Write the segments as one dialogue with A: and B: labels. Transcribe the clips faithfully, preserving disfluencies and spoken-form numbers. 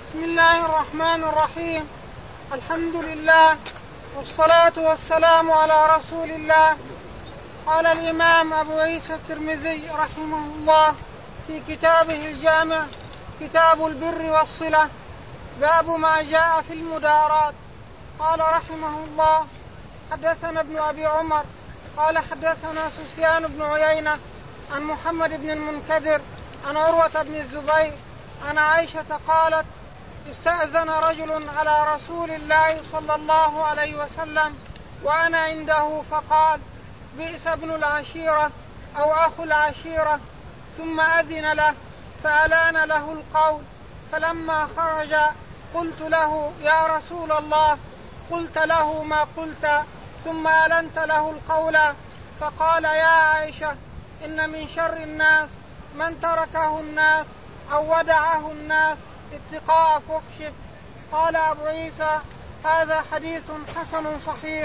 A: بسم الله الرحمن الرحيم. الحمد لله والصلاة والسلام على رسول الله. قال الإمام أبو عيسى الترمذي رحمه الله في كتابه الجامع كتاب البر والصلة باب ما جاء في المدارات. قال رحمه الله حدثنا ابن أبي عمر قال حدثنا سفيان بن عيينة عن محمد بن المنكدر عن عروة بن الزبير عن عائشة قالت استأذن رجل على رسول الله صلى الله عليه وسلم وأنا عنده فقال بئس ابن العشيرة أو أخو العشيرة، ثم أذن له فألان له القول، فلما خرج قلت له يا رسول الله قلت له ما قلت ثم ألنت له القول، فقال يا عائشة إن من شر الناس من تركه الناس أو ودعه الناس اتقاء فحشه. قال أبو عيسى هذا حديث حسن صحيح.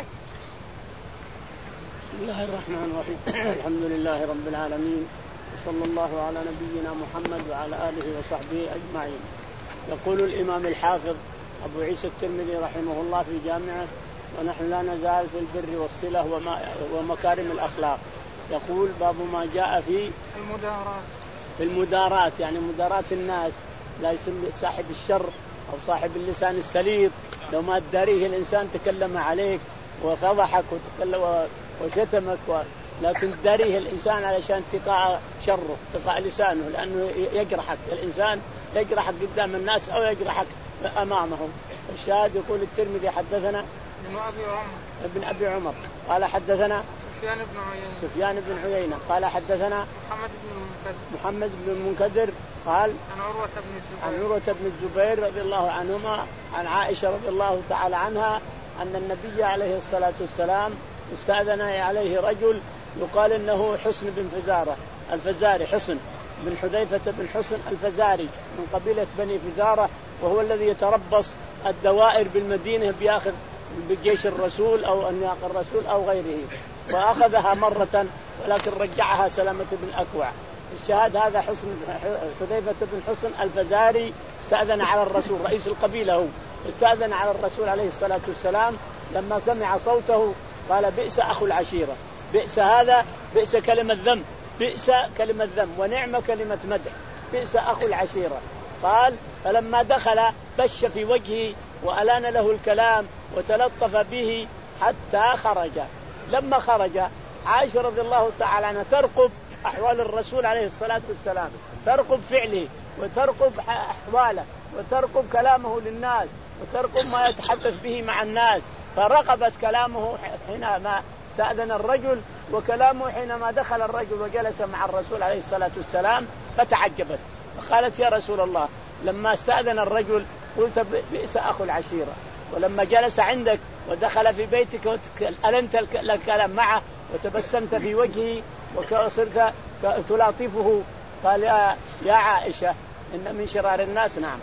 B: بسم الله الرحمن الرحيم. الحمد لله رب العالمين وصلى الله على نبينا محمد وعلى آله وصحبه أجمعين. يقول الإمام الحافظ أبو عيسى الترمذي رحمه الله في جامعه ونحن لا نزال في البر والصلة ومكارم الأخلاق. يقول باب ما جاء في
A: المدارات
B: في المدارات يعني مدارات الناس، لا يسمى صاحب الشر أو صاحب اللسان السليط، لو ما تداريه الإنسان تكلم عليك وفضحك وتكلم وشتمك و... لكن تداريه الإنسان علشان اتقاء شره اتقاء لسانه، لأنه يجرحك الإنسان يجرحك قدام الناس أو يجرحك أمامهم. الشاهد يقول الترمذي حدثنا
A: ابن أبي عمر
B: ابن أبي عمر قال حدثنا
A: سفيان بن عيينة
B: سفيان بن عيينة قال حدثنا
A: محمد بن المنكدر
B: محمد بن المنكدر قال
A: عن عروة بن الزبير
B: عن عروة بن الزبير رضي الله عنهما عن عائشة رضي الله تعالى عنها أن النبي عليه الصلاة والسلام استأذن عليه رجل يقال إنه حسن بن فزارة الفزاري، حسن بن حذيفة بن حسن الفزاري من قبيلة بني فزارة، وهو الذي يتربص الدوائر بالمدينة بياخذ بجيش الرسول أو أنياق الرسول أو غيره، وأخذها مرة ولكن رجعها سلامة بن أكوع. الشهاد هذا حسن حذيفة بن حسن الفزاري استأذن على الرسول، رئيس القبيلة هو استأذن على الرسول عليه الصلاة والسلام لما سمع صوته قال بئس أخو العشيرة. بئس هذا بئس كلمة ذم، بئس كلمة ذم ونعمة كلمة مدح، بئس أخو العشيرة. قال فلما دخل بش في وجهه وألان له الكلام وتلطف به حتى خرج. لما خرج عائشة رضي الله تعالى عنها ترقب أحوال الرسول عليه الصلاة والسلام، ترقب فعله وترقب أحواله وترقب كلامه للناس وترقب ما يتحدث به مع الناس، فرقبت كلامه حينما استأذن الرجل وكلامه حينما دخل الرجل وجلس مع الرسول عليه الصلاة والسلام، فتعجبت فقالت يا رسول الله لما استأذن الرجل قلت بئس أخو العشيرة، ولما جلس عندك ودخل في بيتك ألنت الكلام معه وتبسمت في وجهه وصرت تلاطفه. قال يا, يا عائشة إن من شرار الناس نعم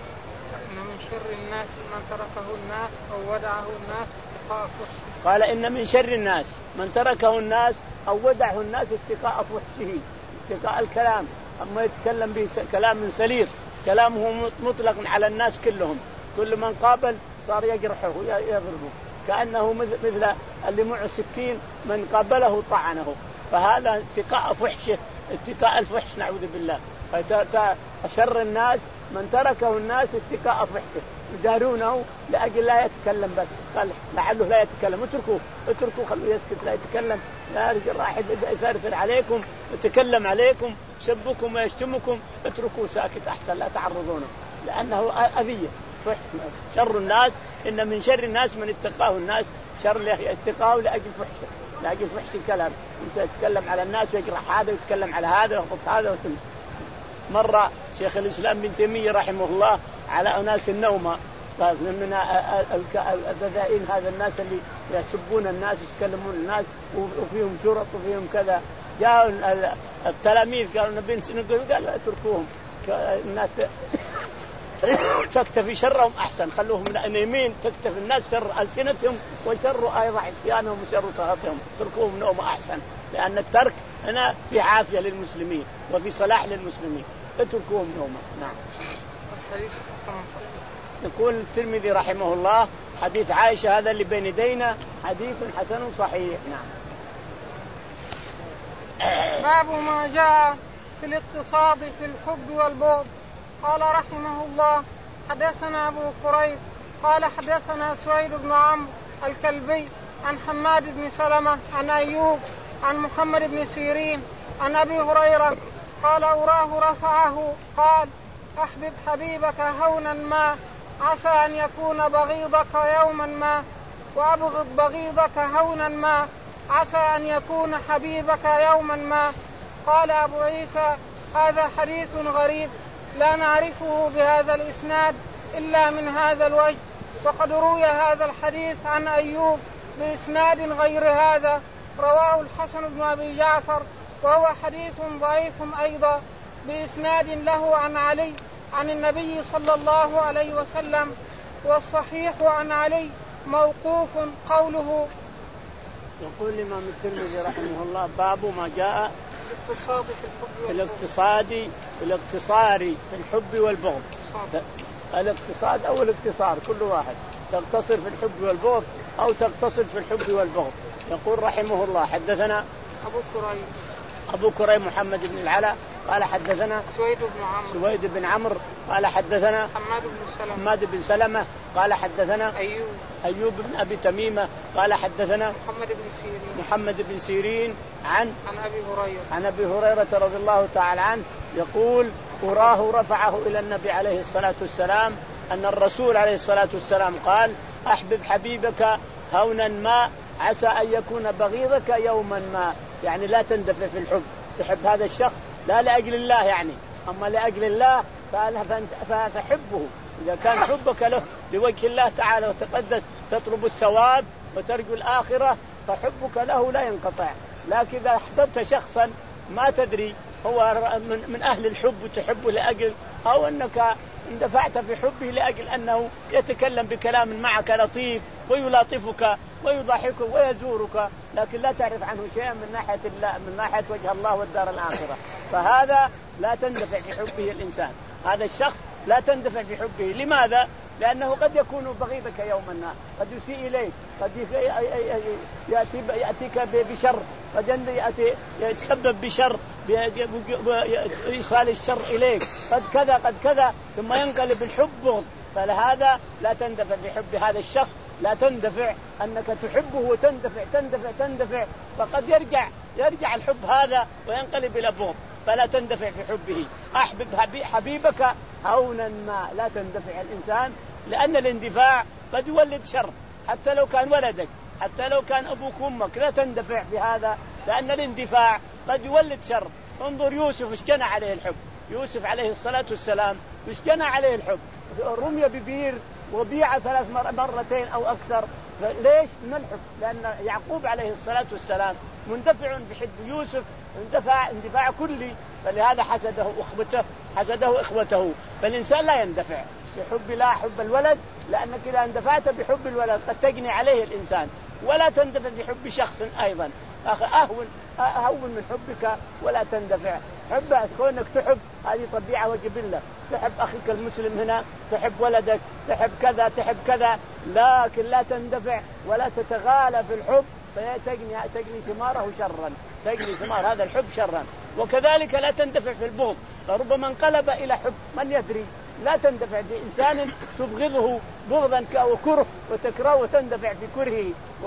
A: إن من شر الناس من تركه الناس أو ودعه الناس اتقاء فحشه.
B: قال إن من شر الناس من تركه الناس أو ودعه الناس اتقاء فحشه، اتقاء الكلام، أما يتكلم بكلام سليط كلامه مطلق على الناس كلهم، كل من قابل صار يجرحه يضربه كأنه مثل اللي معه سكين من قابله طعنه، فهذا اتقاء فحشه اتقاء الفحش نعوذ بالله. شر الناس من تركه الناس اتقاء فحشه، يدارونه لأجل لا يتكلم، بس قال لعله لا يتكلم اتركوه اتركوه خلوه يسكت لا يتكلم، لا يرجع واحد يثرثر عليكم يتكلم عليكم يسبكم ويشتمكم اتركوه ساكت أحسن لا تعرضونه لأنه أذية. شر الناس إن من شر الناس من اتقاه الناس، شر اتقاه لأجل فحشه لأجل فحش الكلام، يتكلم على الناس ويجرح هذا ويتكلم على هذا ويخط هذا وتم. مرة شيخ الإسلام ابن تيمية رحمه الله على أناس النومة قال من البذائين هذا الناس اللي يسبون الناس يتكلمون الناس وفيهم شرط وفيهم كذا، جاءوا التلاميذ قالوا نبي نقول قال اتركوهم الناس تكتفي شرهم أحسن، خلوهم من يمين تكتفي الناس شر ألسنتهم وشر أيضا عصيانهم وشر صلاتهم، تركوهم نوم أحسن، لأن الترك هنا في عافية للمسلمين وفي صلاح للمسلمين، اتركوهم نوما. نعم. يقول الترمذي رحمه الله حديث عائشة هذا اللي بين يدينا حديث حسن صحيح. نعم.
A: باب ما جاء في الاقتصاد في الحب والبغض. قال رحمه الله حدثنا أبو كريب قال حدثنا سويد بن عمرو الكلبي عن حماد بن سلمة عن أيوب عن محمد بن سيرين عن أبي هريرة قال أراه رفعه قال أحبب حبيبك هونا ما عسى أن يكون بغيضك يوما ما وأبغض بغيضك هونا ما عسى أن يكون حبيبك يوما ما. قال أبو عيسى هذا حديث غريب لا نعرفه بهذا الإسناد إلا من هذا الوجه، وقد روي هذا الحديث عن أيوب بإسناد غير هذا رواه الحسن بن أبي جعفر وهو حديث ضعيف أيضا بإسناد له عن علي عن النبي صلى الله عليه وسلم، والصحيح عن علي موقوف قوله.
B: يقول الإمام الترمذي رحمه الله باب ما جاء
A: الاقتصاد في الحب
B: في الاقتصاد في الاقتصار في الحب والبغض. الاقتصاد أو الاقتصار كل واحد، تقتصر في الحب والبغض أو تقتصر في الحب والبغض. يقول رحمه الله حدثنا
A: أبو كريم
B: أبو كريم محمد بن العلاء قال حدثنا
A: سويد بن عمرو
B: سويد بن عمرو قال حدثنا
A: حماد بن سلمة
B: حماد بن سلمة قال حدثنا
A: أيوب
B: أيوب بن أبي تميمة قال حدثنا
A: محمد بن سيرين
B: محمد بن سيرين عن
A: عن أبي هريرة
B: عن أبي هريرة رضي الله تعالى عنه يقول أراه رفعه إلى النبي عليه الصلاة والسلام أن الرسول عليه الصلاة والسلام قال أحبب حبيبك هونا ما عسى أن يكون بغيضك يوما ما، يعني لا تندفع في الحب، تحب هذا الشخص لا لأجل الله يعني، أما لأجل الله فحبه. إذا كان حبك له لوجه الله تعالى وتقدس تطلب الثواب وترجو الآخرة فحبك له لا ينقطع. لكن إذا أحببت شخصا ما تدري هو من أهل الحب وتحبه لأجل، أو أنك اندفعت في حبه لأجل أنه يتكلم بكلام معك لطيف ويلاطفك ويضحكك ويزورك، لكن لا تعرف عنه شيئا من ناحية الله من ناحية وجه الله والدار الآخرة، فهذا لا تندفع في حبه الإنسان. هذا الشخص لا تندفع في حبه. لماذا؟ لأنه قد يكون بغيضك يوما ما، قد يسيء إليك، قد يأتي يأتيك بشر، قد يأتي يتسبب بشر بإيصال الشر إليك، قد كذا قد كذا، ثم ينقلب الحب بغض. فلهذا لا تندفع في حب هذا الشخص، لا تندفع أنك تحبه وتندفع تندفع تندفع فقد يرجع يرجع الحب هذا وينقلب إلى بغض، فلا تندفع في حبه. أحبب حبيبك هونا ما، لا تندفع الإنسان، لأن الاندفاع قد يولد شر، حتى لو كان ولدك، حتى لو كان أبوك وأمك، لا تندفع في هذا، لأن الاندفاع قد يولد شر. انظر يوسف ايش جنى عليه الحب، يوسف عليه الصلاة والسلام ايش جنى عليه الحب، رمي ببير وبيع ثلاث مرتين أو أكثر. ليش؟ من الحب، لأن يعقوب عليه الصلاة والسلام مندفع بحب يوسف اندفاع اندفاع كلي، فلهذا حسده أخوته حسده إخوته. فالإنسان لا يندفع بحب لا حب الولد، لأنك إذا اندفعت بحب الولد قد تجني عليه الإنسان، ولا تندفع بحب شخص أيضا. أهون أهون من حبك ولا تندفع. حب كونك تحب هذه طبيعة وجبلة، تحب أخيك المسلم هنا، تحب ولدك، تحب كذا تحب كذا، لكن لا تندفع ولا تتغالى في الحب فتجني تجني ثماره شرا، تجني ثمار هذا الحب شرا. وكذلك لا تندفع في البغض، فربما انقلب إلى حب من يدري. لا تندفع بإنسان تبغضه بغضا وكره وتكره وتندفع بكرهه،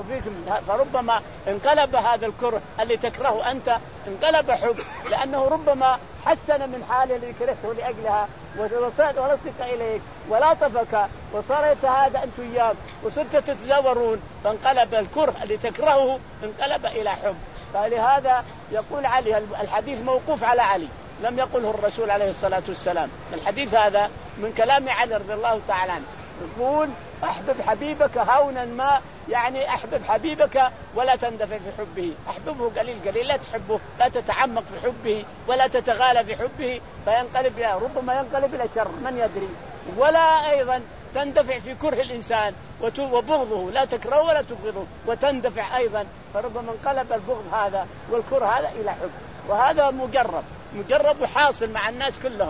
B: فربما انقلب هذا الكره اللي تكرهه أنت انقلب حب، لأنه ربما حسن من حاله اللي كرهته لأجلها ورصق إليك ولاطفك وصار يتهادى أنت وياك وصرت تتزاورون، فانقلب الكره اللي تكرهه انقلب إلى حب. فلهذا يقول علي الحديث موقوف على علي، لم يقله الرسول عليه الصلاة والسلام. الحديث هذا من كلام علي رضي الله تعالى عنه، يقول أحبب حبيبك هونا ما، يعني أحبب حبيبك ولا تندفع في حبه، أحببه قليل قليل، لا تحبه، لا تتعمق في حبه ولا تتغالى في حبه فينقلب إلى ربما ينقلب إلى شر من يدري. ولا أيضا تندفع في كره الإنسان وبغضه، لا تكره ولا تبغضه وتندفع أيضا، فربما انقلب البغض هذا والكره هذا إلى حب. وهذا مجرب مجرب وحاصل مع الناس كلهم،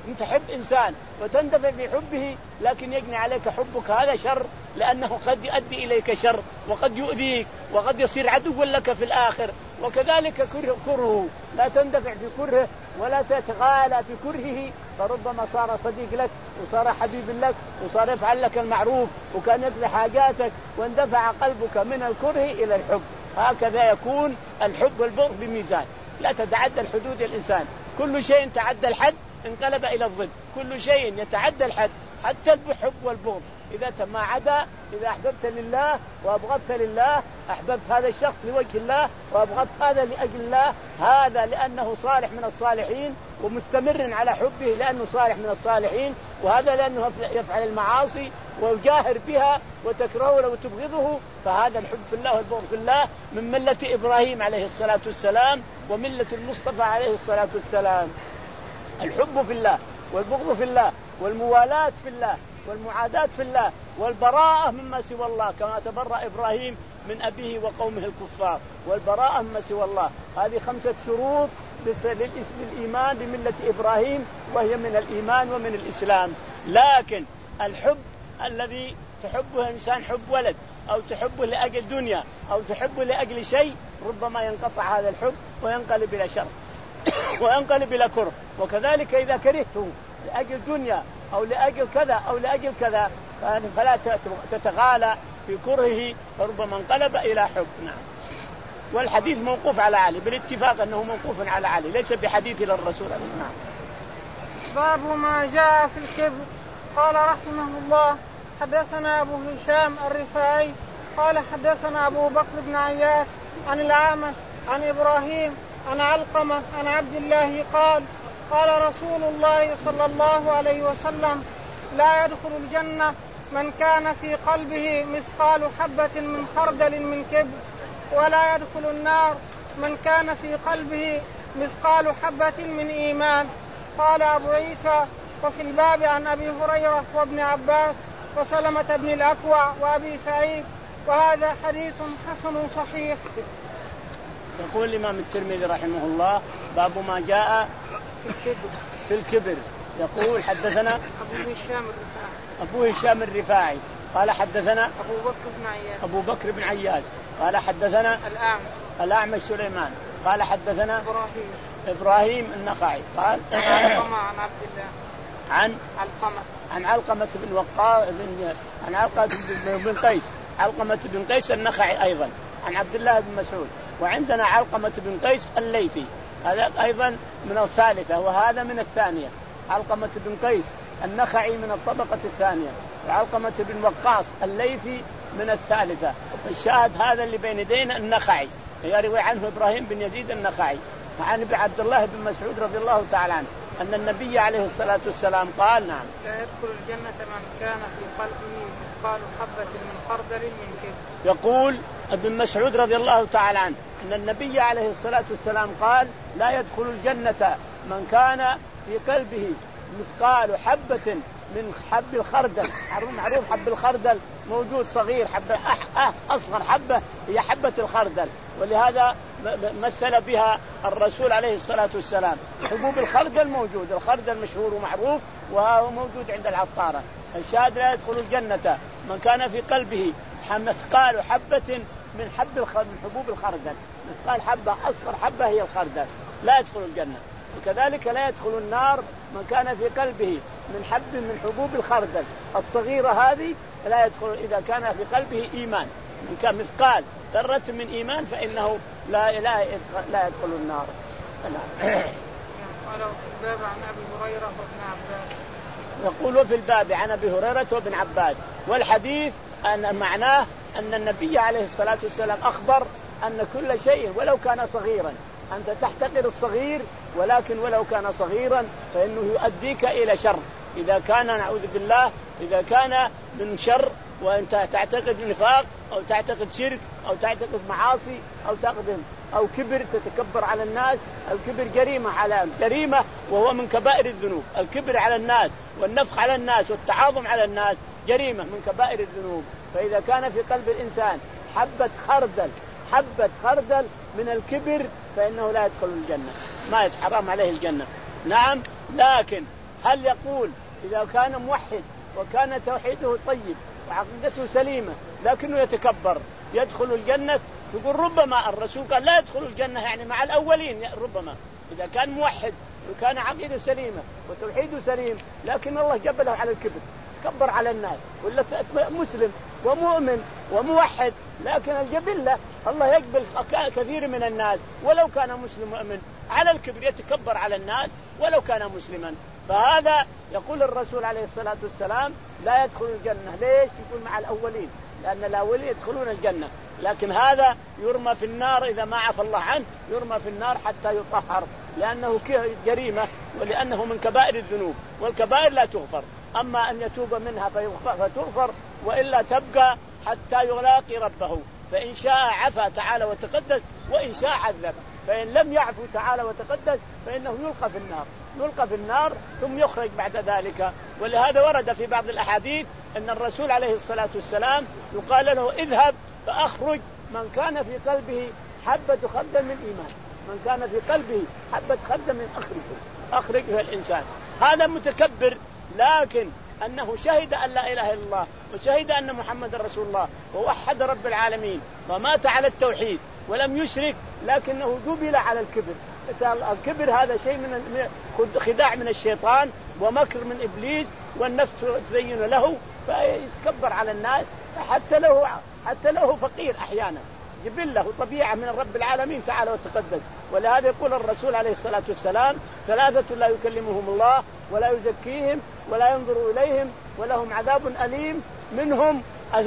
B: أنت تحب إنسان وتندفع في حبه لكن يجني عليك حبك، هذا شر، لأنه قد يؤدي إليك شر وقد يؤذيك وقد يصير عدو لك في الآخر. وكذلك كره كرهه، لا تندفع في كرهه ولا تتغالى في كرهه، فربما صار صديق لك وصار حبيب لك وصار يفعل لك المعروف وكان يقضي حاجاتك، واندفع قلبك من الكره إلى الحب. هكذا يكون الحب والبغض بميزان، لا تتعدى الحدود الإنسان. كل شيء تعدى الحد انقلب إلى الضد، كل شيء يتعدى الحد حتى الحب والبغض. إذا ما عدا، إذا أحببت لله وأبغضت لله، أحببت هذا الشخص لوجه الله وأبغضت هذا لأجل الله، هذا لأنه صالح من الصالحين ومستمر على حبه لأنه صالح من الصالحين، وهذا لأنه يفعل المعاصي ويجاهر بها وتكرهه وتبغضه. فهذا الحب في الله والبغض في الله من ملة إبراهيم عليه الصلاة والسلام وملة المصطفى عليه الصلاة والسلام. الحب في الله والبغض في الله والموالاة في الله والمعاداة في الله والبراءة مما سوى الله، كما تبرأ إبراهيم من أبيه وقومه الكفار، والبراءة مما سوى الله. هذه خمسة شروط للإيمان بملة إبراهيم، وهي من الإيمان ومن الإسلام. لكن الحب الذي تحبه إنسان حب ولد أو تحبه لأجل دنيا أو تحبه لأجل شيء، ربما ينقطع هذا الحب وينقلب إلى شر وينقلب إلى كره. وكذلك إذا كرهته لأجل دنيا أو لأجل كذا أو لأجل كذا فلا تتغالى في كرهه، فربما انقلب إلى حب. نعم. والحديث موقوف على علي بالاتفاق أنه موقوف على علي، ليس بحديث للرسول. نعم.
A: باب ما جاء في الكبر. قال رحمه الله حدثنا أبو هشام الرفاعي قال حدثنا أبو بكر بن عياش عن الأعمش عن إبراهيم عن علقمة عن عبد الله قال قال رسول الله صلى الله عليه وسلم لا يدخل الجنة من كان في قلبه مثقال حبة من خردل من كبر، ولا يدخل النار من كان في قلبه مثقال حبة من إيمان. قال أبو عيسى وفي الباب عن أبي هريرة وابن عباس وسلمة بن الأكوع وأبي سعيد، وهذا حديث حسن صحيح.
B: يقول الإمام الترمذي رحمه الله باب ما جاء
A: في الكبر,
B: في الكبر. يقول حدثنا
A: أبو هشام الرفاعي
B: أبو هشام الرفاعي قال حدثنا
A: أبو بكر بن عياش
B: أبو بكر بن عياش قال حدثنا
A: الأعمش
B: الأعمش سليمان قال حدثنا
A: إبراهيم
B: إبراهيم النخعي قال
A: علقمة عن عبد الله
B: عن
A: علقمة
B: عن علقمة بن وقاص عن علقمة بن قيس علقمة بن قيس النخعي أيضا عن عبد الله بن مسعود. وعندنا علقمة بن قيس الليثي هذا أيضا من الثالثة وهذا من الثانية. علقمة بن قيس النخعي من الطبقة الثانية وعلقمة بن وقاص الليثي من الثالثة. الشاهد هذا اللي بين يدينا النخعي يروي عنه إبراهيم بن يزيد النخعي عن عبد الله بن مسعود رضي الله تعالى عنه أن النبي عليه الصلاة والسلام قال نعم
A: لا يدخل الجنة من كان في قلبه مثقال حبة من خردل من كبر.
B: يقول ابن مسعود رضي الله تعالى عنه أن النبي عليه الصلاة والسلام قال لا يدخل الجنة من كان في قلبه مثقال حبة من حب الخردل. معروف حب الخردل موجود صغير، حبة أصغر حبة هي حبة الخردل، ولهذا مثل بها الرسول عليه الصلاة والسلام. حبوب الخردل موجود، الخردل مشهور ومعروف وهو موجود عند العطارة. الشاهد لا يدخل الجنة من كان في قلبه مثقال حبة من حب من حبوب الخردل. مثقال حبة أصغر حبة هي الخردل لا يدخل الجنة. وكذلك لا يدخل النار من كان في قلبه من حب من حبوب الخردل الصغيرة هذه لا يدخل إذا كان في قلبه إيمان من كان مثقال ذرة من إيمان فإنه لا لا يدخل, لا يدخل النار.
A: قال في الباب عن أبي هريرة وابن عباس.
B: يقول في الباب عن أبي هريرة وابن عباس. والحديث أن معناه أن النبي عليه الصلاة والسلام أخبر أن كل شيء ولو كان صغيرا أنت تحتقر الصغير، ولكن ولو كان صغيرا فإنه يؤديك إلى شر. إذا كان نعوذ بالله إذا كان من شر وأنت تعتقد نفاق أو تعتقد شرك أو تعتقد معاصي أو تعتقد أو كبر تتكبر على الناس. الكبر جريمة على جريمة وهو من كبائر الذنوب. الكبر على الناس والنفخ على الناس والتعاظم على الناس جريمة من كبائر الذنوب. فإذا كان في قلب الإنسان حبة خردل حبة خردل من الكبر فإنه لا يدخل الجنة، ما حرام عليه الجنة. نعم، لكن هل يقول إذا كان موحد وكان توحيده طيب وعقيدته سليمة لكنه يتكبر يدخل الجنة؟ يقول ربما الرسول قال لا يدخل الجنة يعني مع الأولين، ربما إذا كان موحد وكان عقيدته سليمة وتوحيده سليم لكن الله جبله على الكبر كبر على الناس، ولا مسلم ومؤمن وموحد لكن الجبلة الله يقبل كثير من الناس ولو كان مسلم مؤمن على الكبر يتكبر على الناس ولو كان مسلما. فهذا يقول الرسول عليه الصلاة والسلام لا يدخل الجنة. ليش؟ يقول مع الأولين، لأن الأولين يدخلون الجنة، لكن هذا يرمى في النار إذا ما عفى الله عنه، يرمى في النار حتى يطهر لأنه جريمة ولأنه من كبائر الذنوب، والكبائر لا تغفر، أما أن يتوب منها فتغفر وإلا تبقى حتى يلاقي ربه، فإن شاء عفى تعالى وتقدس وإن شاء عذب، فإن لم يعفو تعالى وتقدس فإنه يلقى في النار يلقى في النار ثم يخرج بعد ذلك. ولهذا ورد في بعض الأحاديث أن الرسول عليه الصلاة والسلام يقال له اذهب فأخرج من كان في قلبه حبة خردل من إيمان، من كان في قلبه حبة خردل من أخرجه أخرجه الإنسان. هذا متكبر لكن أنه شهد أن لا إله إلا الله وشهد أن محمد رسول الله ووحد رب العالمين ومات على التوحيد ولم يشرك، لكنه جبل على الكبر. الكبر هذا شيء من خداع من الشيطان ومكر من إبليس، والنفس تزين له فيتكبر على الناس حتى له حتى له فقير أحيانا جبل له طبيعة من رب العالمين تعالى وتقدس. ولهذا يقول الرسول عليه الصلاة والسلام ثلاثة لا يكلمهم الله ولا يزكيهم ولا ينظر إليهم ولهم عذاب أليم، منهم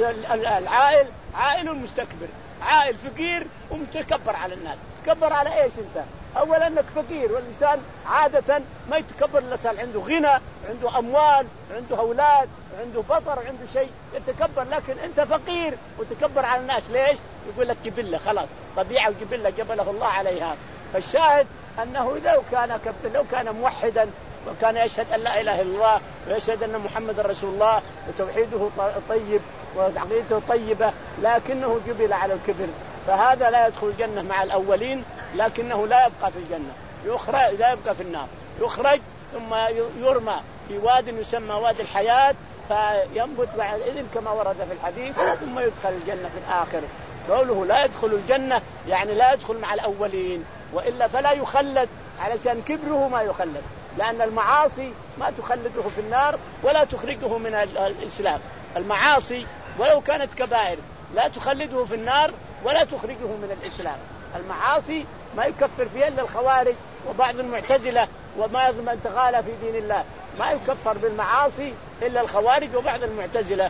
B: العائل عائل مستكبر، عائل فقير ومتكبر على الناس. تكبر على ايش انت؟ اولا انك فقير، والانسان عاده ما يتكبر الا صار عنده غنى، عنده اموال، عنده اولاد، عنده بطر، عنده شيء يتكبر، لكن انت فقير وتكبر على الناس. ليش؟ يقول لك جبله، خلاص طبيعه وجبله جبله الله عليها. فالشاهد انه لو كان لو كان موحدا وكان يشهد ان لا اله الا الله ويشهد ان محمد رسول الله وتوحيده طيب وعقيدته طيبه لكنه جبل على الكبر، فهذا لا يدخل الجنة مع الأولين، لكنه لا يبقى في الجنة، يخرج لا يبقى في النار، يخرج ثم يرمى في واد يسمى وادي الحياة فينبت بعد إذن كما ورد في الحديث، ثم يدخل الجنة في الآخر. قوله لا يدخل الجنة يعني لا يدخل مع الأولين، وإلا فلا يخلد، علشان كبره ما يخلد، لأن المعاصي ما تخلده في النار ولا تخرجه من الإسلام. المعاصي ولو كانت كبائر لا تخلده في النار ولا تخرجه من الإسلام. المعاصي ما يكفر فيها إلا الخوارج وبعض المعتزلة وما من تغالى في دين الله، ما يكفر بالمعاصي إلا الخوارج وبعض المعتزلة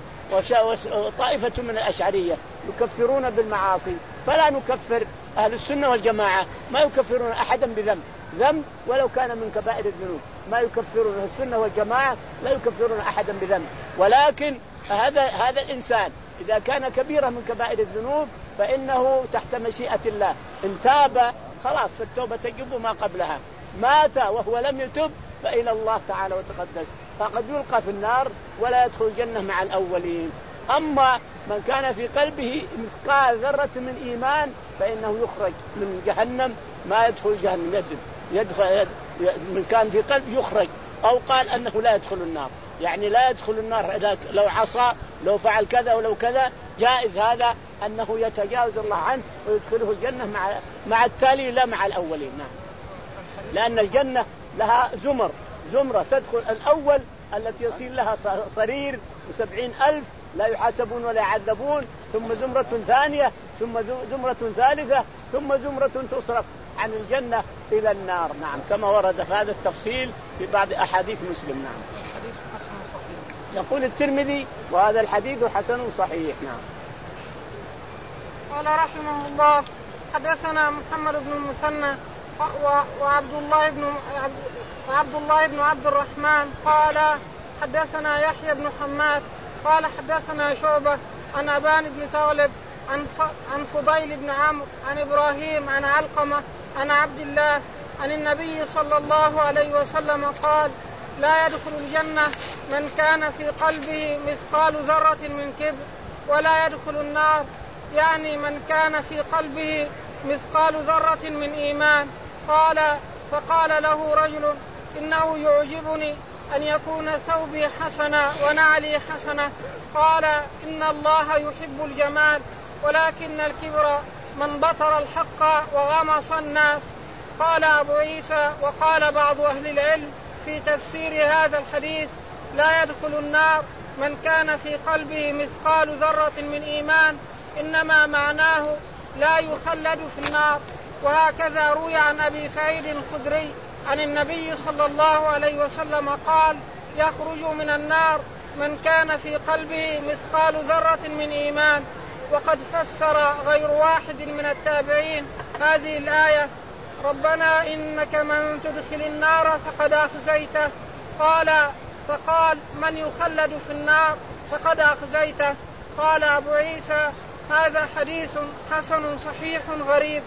B: وطائفة من الأشعرية يكفرون بالمعاصي، فلا نكفر. أهل السنة والجماعة ما يكفرون أحدا بذنب ذنب ولو كان من كبائر الذنوب، ما يكفرون. السنة والجماعة لا يكفرون أحدا بذنب، ولكن هذا هذا الإنسان إذا كان كبيرا من كبائر الذنوب فإنه تحت مشيئة الله، إن تاب خلاص فالتوبة تجب ما قبلها، مات وهو لم يتب فإلى الله تعالى وتقدس، فقد يلقى في النار ولا يدخل الجنة مع الأولين. أما من كان في قلبه مثقال ذرة من إيمان فإنه يخرج من جهنم، ما يدخل جهنم، يدخل, يدخل من كان في قلب يخرج، أو قال أنه لا يدخل النار، يعني لا يدخل النار لو عصى لو فعل كذا ولو كذا، جائز هذا أنه يتجاوز الله عنه ويدخله الجنة مع مع التالي لا مع الأولين. نعم، لأن الجنة لها زمر زمرة تدخل الأول التي يصير لها صرير وسبعين ألف لا يحاسبون ولا يعذبون، ثم زمرة ثانية، ثم زمرة ثالثة، ثم زمرة تصرف عن الجنة إلى النار. نعم، كما ورد في هذا التفصيل في بعض أحاديث مسلم. نعم، يقول الترمذي وهذا الحديث حسن صحيح. نعم.
A: قال رحمه الله حدثنا محمد بن المثنى وعبد الله بن وعبد الله بن عبد الرحمن قال حدثنا يحيى بن حماد قال حدثنا شعبة عن أبان بن ثعلب عن عن فضيل بن عمرو عن إبراهيم عن علقمة عن عبد الله عن النبي صلى الله عليه وسلم قال لا يدخل الجنة من كان في قلبه مثقال ذرة من كبر ولا يدخل النار يعني من كان في قلبه مثقال ذرة من إيمان. قال فقال له رجل إنه يعجبني أن يكون ثوبي حسنا ونعلي حسنة؟ قال إن الله يحب الجمال ولكن الكبر من بطر الحق وغمص الناس. قال أبو عيسى وقال بعض أهل العلم في تفسير هذا الحديث لا يدخل النار من كان في قلبه مثقال ذرة من إيمان، إنما معناه لا يخلد في النار. وهكذا روي عن أبي سعيد الخدري عن النبي صلى الله عليه وسلم قال يخرج من النار من كان في قلبه مثقال ذرة من إيمان. وقد فسر غير واحد من التابعين هذه الآية ربنا إنك من تدخل النار فقد أخزيته، قال فقال من يخلد في النار فقد أخزيته. قال أبو عيسى هذا حديث حسن صحيح غريب.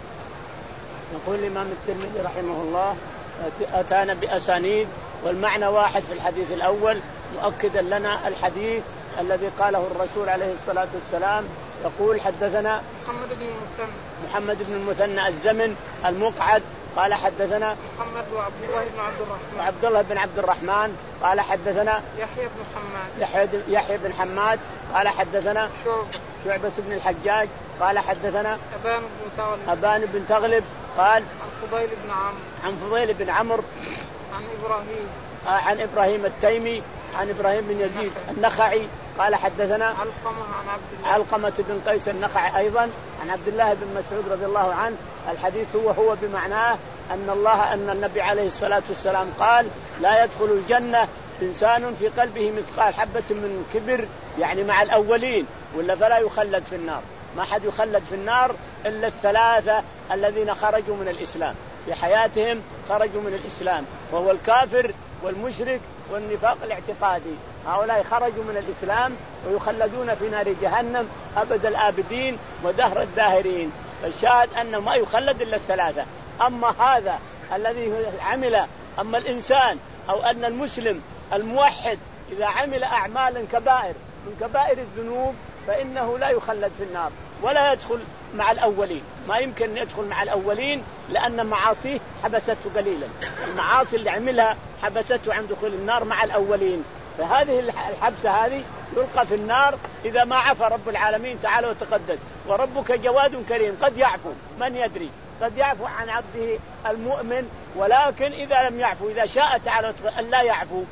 B: يقول الإمام الترمذي رحمه الله أتانا بأسانيد والمعنى واحد في الحديث الأول، مؤكدا لنا الحديث الذي قاله الرسول عليه الصلاة والسلام يقول حدثنا
A: محمد بن المثنى
B: محمد بن المثنى الزمن المقعد قال حدثنا
A: محمد وعبد الله بن عبد الرحمن
B: وعبد الله بن عبد الرحمن قال حدثنا
A: يحيى بن حماد
B: يحيى, يحيى بن حماد قال حدثنا
A: شعبة
B: شعبة بن الحجاج قال حدثنا
A: أبان بن تغلب
B: أبان بن تغلب قال
A: عن فضيل بن عمرو
B: عن فضيل بن عمرو
A: عن إبراهيم
B: عن إبراهيم التيمي عن إبراهيم بن يزيد النخعي قال حدثنا
A: علقمة عن عبد الله
B: علقمة بن قيس النخعي أيضا عن عبد الله بن مسعود رضي الله عنه. الحديث هو هو بمعناه أن الله أن النبي عليه الصلاة والسلام قال لا يدخل الجنة إنسان في قلبه مثقال حبة من كبر، يعني مع الأولين، ولا فلا يخلد في النار. ما حد يخلد في النار إلا الثلاثة الذين خرجوا من الإسلام في حياتهم، خرجوا من الإسلام، وهو الكافر والمشرك والنفاق الاعتقادي. هؤلاء خرجوا من الإسلام ويخلدون في نار جهنم أبد الآبدين ودهر الداهرين. فالشاهد أن ما يخلد إلا الثلاثة. أما هذا الذي عمل أما الإنسان أو أن المسلم الموحد إذا عمل أعمالا كبائر من كبائر الذنوب فإنه لا يخلد في النار ولا يدخل مع الأولين. ما يمكن يدخل مع الأولين لأن معاصيه حبسته قليلا، المعاصي اللي عملها حبسته عن دخول النار مع الأولين. فهذه الحبسة هذه يلقى في النار إذا ما عفى رب العالمين تعالى وتقدس. وربك جواد كريم قد يعفو، من يدري، قد يعفو عن عبده المؤمن، ولكن إذا لم يعفو، إذا شاء تعالى أن لا يعفو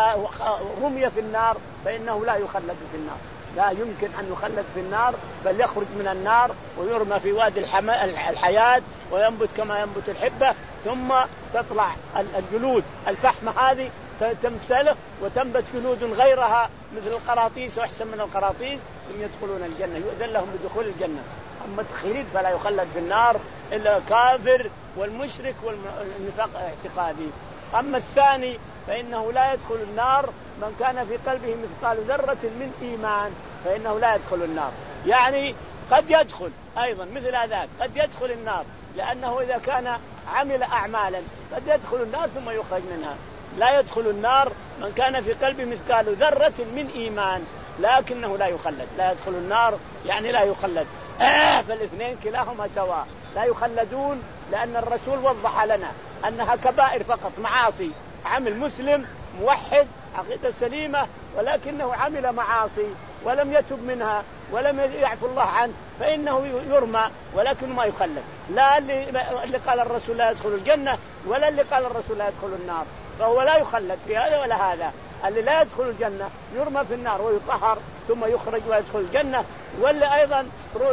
B: فرمي في النار فإنه لا يخلد في النار، لا يمكن أن يخلد في النار، بل يخرج من النار ويرمى في وادي الحياة وينبت كما ينبت الحبة، ثم تطلع الجلود الفحمة هذه تمثله وتنبت جلود غيرها مثل القراطيس وأحسن من القراطيس، ثم يدخلون الجنة، يؤذن لهم بدخول الجنة. أما التخليد فلا يخلد في النار إلا الكافر والمشرك والنفاق الاعتقادي. أما الثاني فإنه لا يدخل النار من كان في قلبه مثقال ذرة من إيمان، فإنه لا يدخل النار. يعني قد يدخل أيضا مثل هذا، قد يدخل النار لأنه إذا كان عمل أعمالا قد يدخل النار ثم يخرج منها. لا يدخل النار من كان في قلبه مثقال ذرة من إيمان، لكنه لا يخلد. لا يدخل النار يعني لا يخلد. آه فالاثنين كلاهما سواء، لا يخلدون، لأن الرسول وضح لنا أنها كبائر فقط، معاصي. عمل مسلم موحد عقيدة سليمة ولكنه عمل معاصي ولم يتب منها ولم يعفو الله عنه فإنه يرمى ولكن ما يخلد. لا اللي قال الرسول لا يدخل الجنة ولا اللي قال الرسول لا يدخل النار، فهو لا يخلد في هذا ولا هذا. اللي لا يدخل الجنة يرمى في النار ويطهر ثم يخرج ويدخل الجنة، واللي أيضا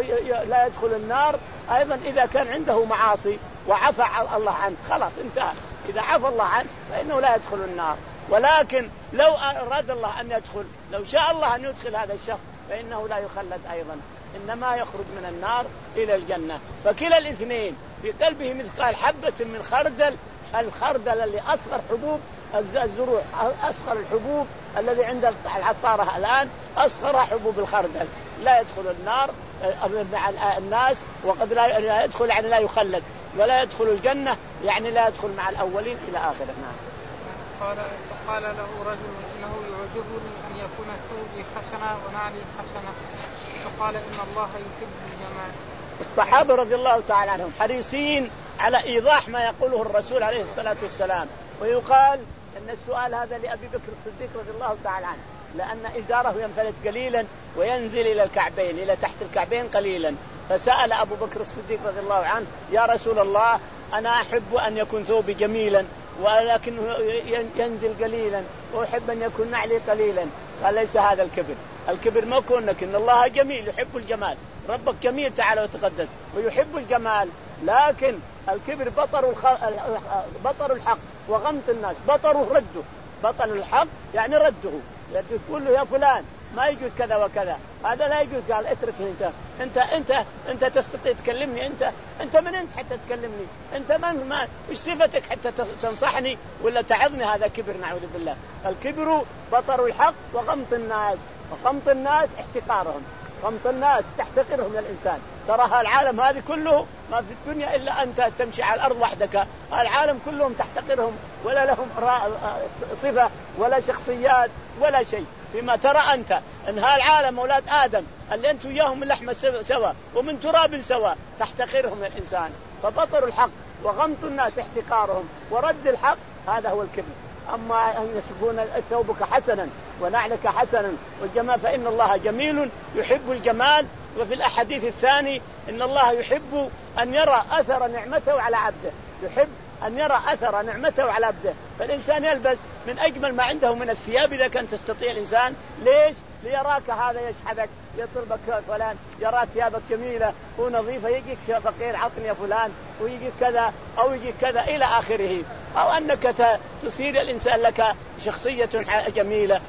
B: لا يدخل النار أيضا إذا كان عنده معاصي وعفى الله عنه خلاص انتهى. إذا عفى الله عنه فإنه لا يدخل النار. ولكن لو أراد الله أن يدخل، لو شاء الله أن يدخل هذا الشخص فإنه لا يخلد أيضا، إنما يخرج من النار إلى الجنة. فكلا الاثنين في قلبه مثقال حبة من خردل، الخردل اللي أصغر حبوب الزروع، أصغر الحبوب الذي عند العطارة الآن أصغر حبوب الخردل، لا يدخل النار مع الناس. وقد لا يدخل يعني لا يخلد، ولا يدخل الجنة يعني لا يدخل مع الأولين إلى آخره.
A: قال فقال له رجل إنه يعجبني أن يكون ثوبي حسنة ونعلي حسنة، فقال إن الله يحب الجمال.
B: الصحابة رضي الله تعالى عنهم حريصين على إيضاح ما يقوله الرسول عليه الصلاة والسلام. ويقال أن السؤال هذا لأبي بكر الصديق رضي الله تعالى عنه، لأن إزاره ينفلت قليلا وينزل إلى الكعبين إلى تحت الكعبين قليلا. فسأل أبو بكر الصديق رضي الله عنه: يا رسول الله أنا أحب أن يكون ثوبي جميلا ولكنه ينزل قليلا، وأحب أن يكون نعلي قليلا. قال: ليس هذا الكبر، الكبر ما كونك إن الله جميل يحب الجمال، ربك جميل تعالى وتقدس ويحب الجمال، لكن الكبر بطر الخ... بطر الحق وغمط الناس. بطره رده، بطر الحق يعني رده، تقول له يا فلان ما يجوز كذا وكذا، هذا لا يجوز. قال: اتركني انت انت انت انت تستطيع تكلمني؟ انت انت من انت حتى تكلمني؟ انت من ما ايش صفتك حتى تنصحني ولا تعظني؟ هذا كبر، نعوذ بالله. الكبر بطر الحق وغمط الناس. وغمط الناس احتقارهم، غمط الناس تحتقرهم الانسان. ترى العالم هذه كله ما في الدنيا الا انت تمشي على الارض وحدك، العالم كلهم تحتقرهم ولا لهم صفه ولا شخصيات ولا شيء. فيما ترى أنت أن هالعالم أولاد آدم اللي أنتم وياهم من لحمة سوا ومن تراب سوا تحتقرهم الإنسان. فبطر الحق وغمط الناس احتقارهم ورد الحق، هذا هو الكبر. أما أن يشوفون ثوبك حسنا ونعلك حسنا والجمال، فإن الله جميل يحب الجمال. وفي الأحاديث الثاني إن الله يحب أن يرى أثر نعمته على عبده، يحب أن يرى أثر نعمته على عبده. فالإنسان يلبس من أجمل ما عنده من الثياب إذا كان تستطيع الإنسان. ليش؟ ليراك هذا يشحذك يطلبك فلان، يرى ثيابك جميلة ونظيفة، يجيك فقير عطني يا فلان، ويجيك كذا أو يجيك كذا إلى آخره. أو أنك تصير الإنسان لك شخصية جميلة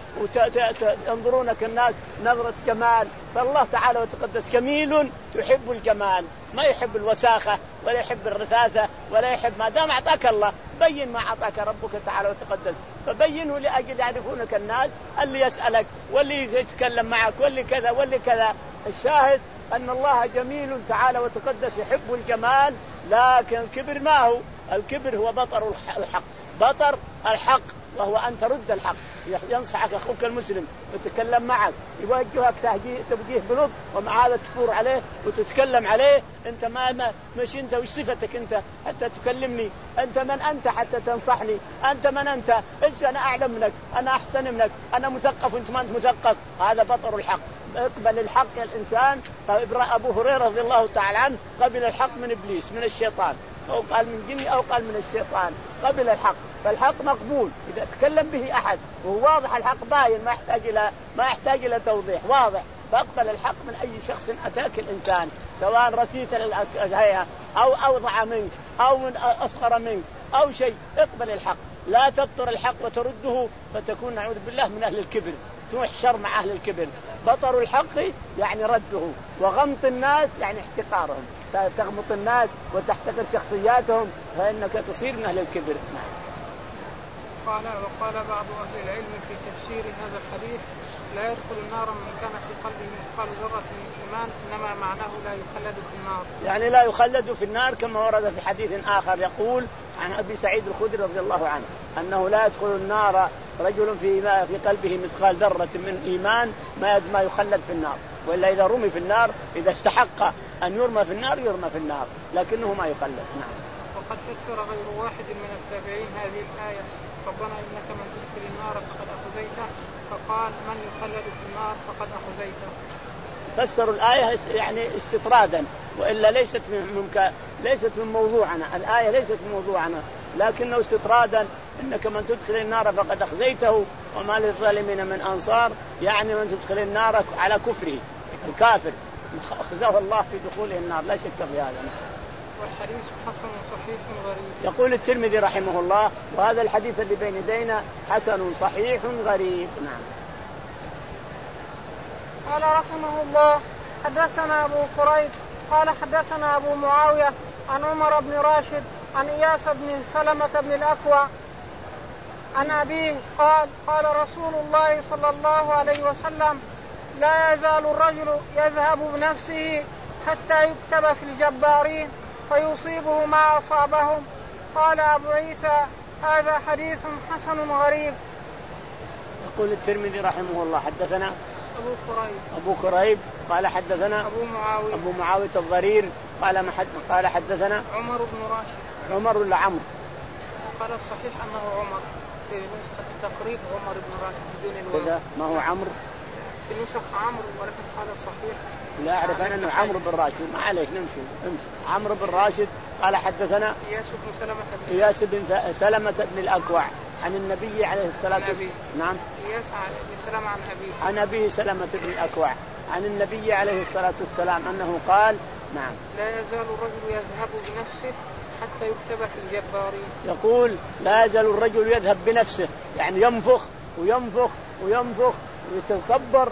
B: وينظرونك الناس نظرة جمال. فالله تعالى وتقدس جميل يحب الجمال، ما يحب الوساخة ولا يحب الرثاثة ولا يحب. ما دام أعطاك الله بين ما أعطاك ربك تعالى وتقدس، فبينه لأجل يعرفونك الناس، اللي يسألك واللي يتكلم معك واللي كذا واللي كذا. الشاهد أن الله جميل تعالى وتقدس يحب الجمال. لكن الكبر ما هو؟ الكبر هو بطر الحق، بطر الحق وهو أن ترد الحق. ينصحك أخوك المسلم ويتكلم معك يوجهك توجيه بلطف، ومع هذا تفور عليه وتتكلم عليه. أنت ما, ما مش أنت وش صفتك أنت حتى تكلمني؟ أنت من أنت حتى تنصحني؟ أنت من أنت؟ إيش أنا أعلم منك؟ أنا أحسن منك؟ أنا مثقف وأنت ما أنت مثقف؟ هذا بطر الحق. اقبل الحق يا الإنسان. أبو هريرة رضي الله تعالى عنه قبل الحق من إبليس من الشيطان، أو قال من جني أو قال من الشيطان. قبل الحق، فالحق مقبول إذا تكلم به أحد وهو واضح الحق باين، ما يحتاج إلى ما يحتاج إلى توضيح، واضح. فاقبل الحق من أي شخص أتاك الإنسان، سواء رثيث الهيئة أو أوضع منك أو من أصغر منك أو شيء. اقبل الحق، لا تبطر الحق وترده فتكون نعوذ بالله من أهل الكبر، تحشر مع أهل الكبر. بطر الحق يعني رده، وغمط الناس يعني احتقارهم. تغمط الناس وتحتقر شخصياتهم فإنك تصير من أهل الكبر.
A: قال وقال بعض أهل العلم في تفسير هذا الحديث: لا يدخل النار من كان في قلبه مثقال ذرة من الإيمان، إنما معناه لا يخلد في النار،
B: يعني لا يخلد في النار، كما ورد في حديث آخر يقول عن أبي سعيد الخدري رضي الله عنه أنه لا يدخل النار رجل في في قلبه مثقال ذرة من إيمان ما يخلد في النار، وإلا إذا رمي في النار إذا استحق أن يرمى في النار يرمى في النار، لكنه ما يخلد. نعم.
A: وقد فسر غير واحد من التابعين هذه الآية: ربنا إنك من تدخل النار فقد أخزيته، فقال من يخلد في النار فقد أخزيته.
B: فسروا الآية يعني استطرادا، وإلا ليست من ممكن ليست من موضوعنا. الآية ليست من موضوعنا، لكنه استطرادا: إنك من تدخل النار فقد أخزيته وما للظالمين من أنصار، يعني من تدخل النار على كفره، الكافر أخزاه الله في دخوله النار، لا شك في هذا.
A: والحديث حسن صحيح غريب.
B: يقول الترمذي رحمه الله: وهذا الحديث اللي بين يدينا حسن صحيح غريب. نعم.
A: قال رحمه الله: حدثنا أبو كريب قال حدثنا أبو معاوية عن عمر بن راشد عن إياس بن سلمة بن الأكوع عن أبيه قال: قال رسول الله صلى الله عليه وسلم: لا يزال الرجل يذهب بنفسه حتى يكتب في الجبارين فيصيبه ما أصابهم. قال أبو عيسى: هذا حديث حسن غريب.
B: يقول الترمذي رحمه الله: حدثنا
A: أبو كريب
B: أبو كريب قال حدثنا
A: أبو معاوية
B: أبو معاوية الضرير قال محد قال حدثنا
A: عمر بن راشد
B: عمر ولا عمرو؟
A: قال الصحيح أنه عمر. في نسخة تقريب عمر بن راشد بدون الواو.
B: كذا ما هو عمرو
A: في نسخ عمرو ولكن هذا صحيح.
B: لا أعرف أنا أنه عمرو بن راشد. ما عليك نمشي نمشي. عمرو بن راشد قال حدثنا
A: إياس بن سلمة بن
B: إياس بن سلمة بن الأكوع عن النبي عليه الصلاة والسلام. نعم.
A: إياس بن سلمة عن أبيه.
B: عن أبيه سلمة بن الأكوع عن النبي عليه الصلاة والسلام أنه قال نعم
A: لا يزال الرجل يذهب بنفسه حتى يكتب في الجبارين.
B: يقول لا يزال الرجل يذهب بنفسه يعني ينفخ وينفخ وينفخ ويتكبر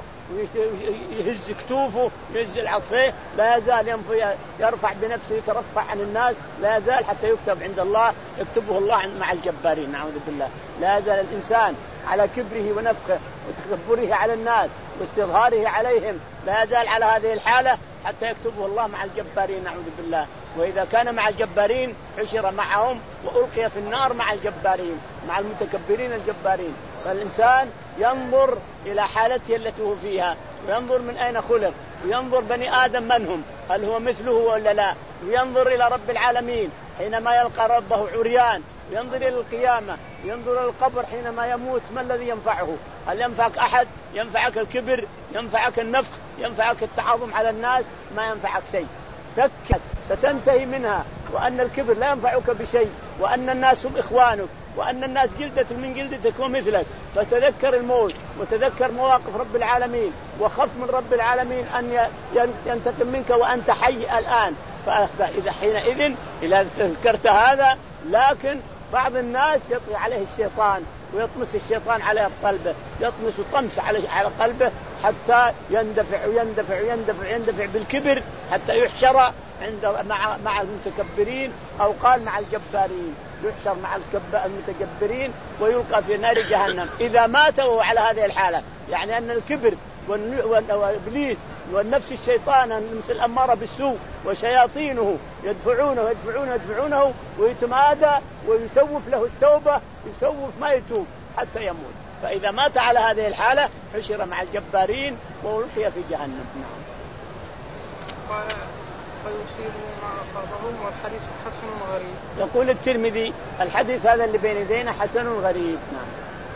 B: ويهز كتوفه يهز العطفيه. لا يزال يرفع بنفسه يترفع عن الناس. لا يزال حتى يكتب عند الله يكتبه الله مع الجبارين نعوذ بالله. لا يزال الإنسان على كبره ونفخه وتكبره على الناس واستظهاره عليهم. لا يزال على هذه الحالة حتى يكتبه الله مع الجبارين نعوذ بالله. وإذا كان مع الجبارين حشر معهم وألقي في النار مع الجبارين مع المتكبرين الجبارين. فالإنسان ينظر إلى حالته التي هو فيها وينظر من أين خلق وينظر بني آدم من هم هل هو مثله ولا لا. وينظر إلى رب العالمين حينما يلقى ربه عريان. ينظر إلى القيامة ينظر إلى القبر حينما يموت ما الذي ينفعه؟ هل ينفعك أحد؟ ينفعك الكبر ينفعك النفخ ينفعك التعاظم على الناس؟ ما ينفعك شيء. تكت فتنتهي منها وأن الكبر لا ينفعك بشيء وأن الناس هم إخوانك وأن الناس جلدة من جلدتك ومثلك. فتذكر الموت وتذكر مواقف رب العالمين وخف من رب العالمين أن ينتقم منك وأنت حي الآن. فإذا حينئذ إذا تذكرت هذا. لكن بعض الناس يطغى عليه الشيطان ويطمس الشيطان على قلبه يطمس طمس على على قلبه حتى يندفع ويندفع ويندفع ويندفع بالكبر حتى يحشر عند مع مع المتكبرين أو قال مع الجبارين. يحشر مع المتكبرين ويلقى في نار جهنم. إذا مات وهو على هذه الحالة يعني أن الكبر وإبليس والنفس الشيطان مثل الأمارة بالسوء وشياطينه يدفعونه يدفعونه يدفعونه ويتمادى ويسوف له التوبة يسوف ما يتوب حتى يموت. فإذا مات على هذه الحالة حشر مع الجبارين وألقي في جهنم. نعم.
A: فيصيبوا ما أصابهم والحديث حسن غريب.
B: يقول الترمذي الحديث هذا اللي بين يدينا حسن غريب. نعم.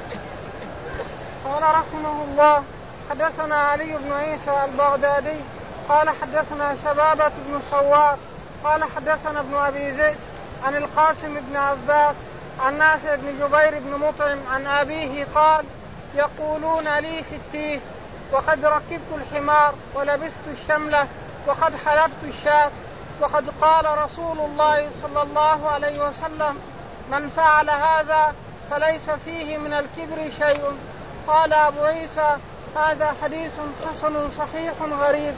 A: قال رحمه الله حدثنا علي بن عيسى البغدادي قال حدثنا شبابة بن سوار قال حدثنا ابن أبي ذئب عن القاسم بن عباس عن نافع بن جبير بن مطعم عن أبيه قال يقولون لي في التيه وقد ركبت الحمار ولبست الشملة وقد حلبت الشاة وقد قال رسول الله صلى الله عليه وسلم من فعل هذا فليس فيه من الكبر شيء. قال أبو عيسى هذا حديث حسن صحيح غريب.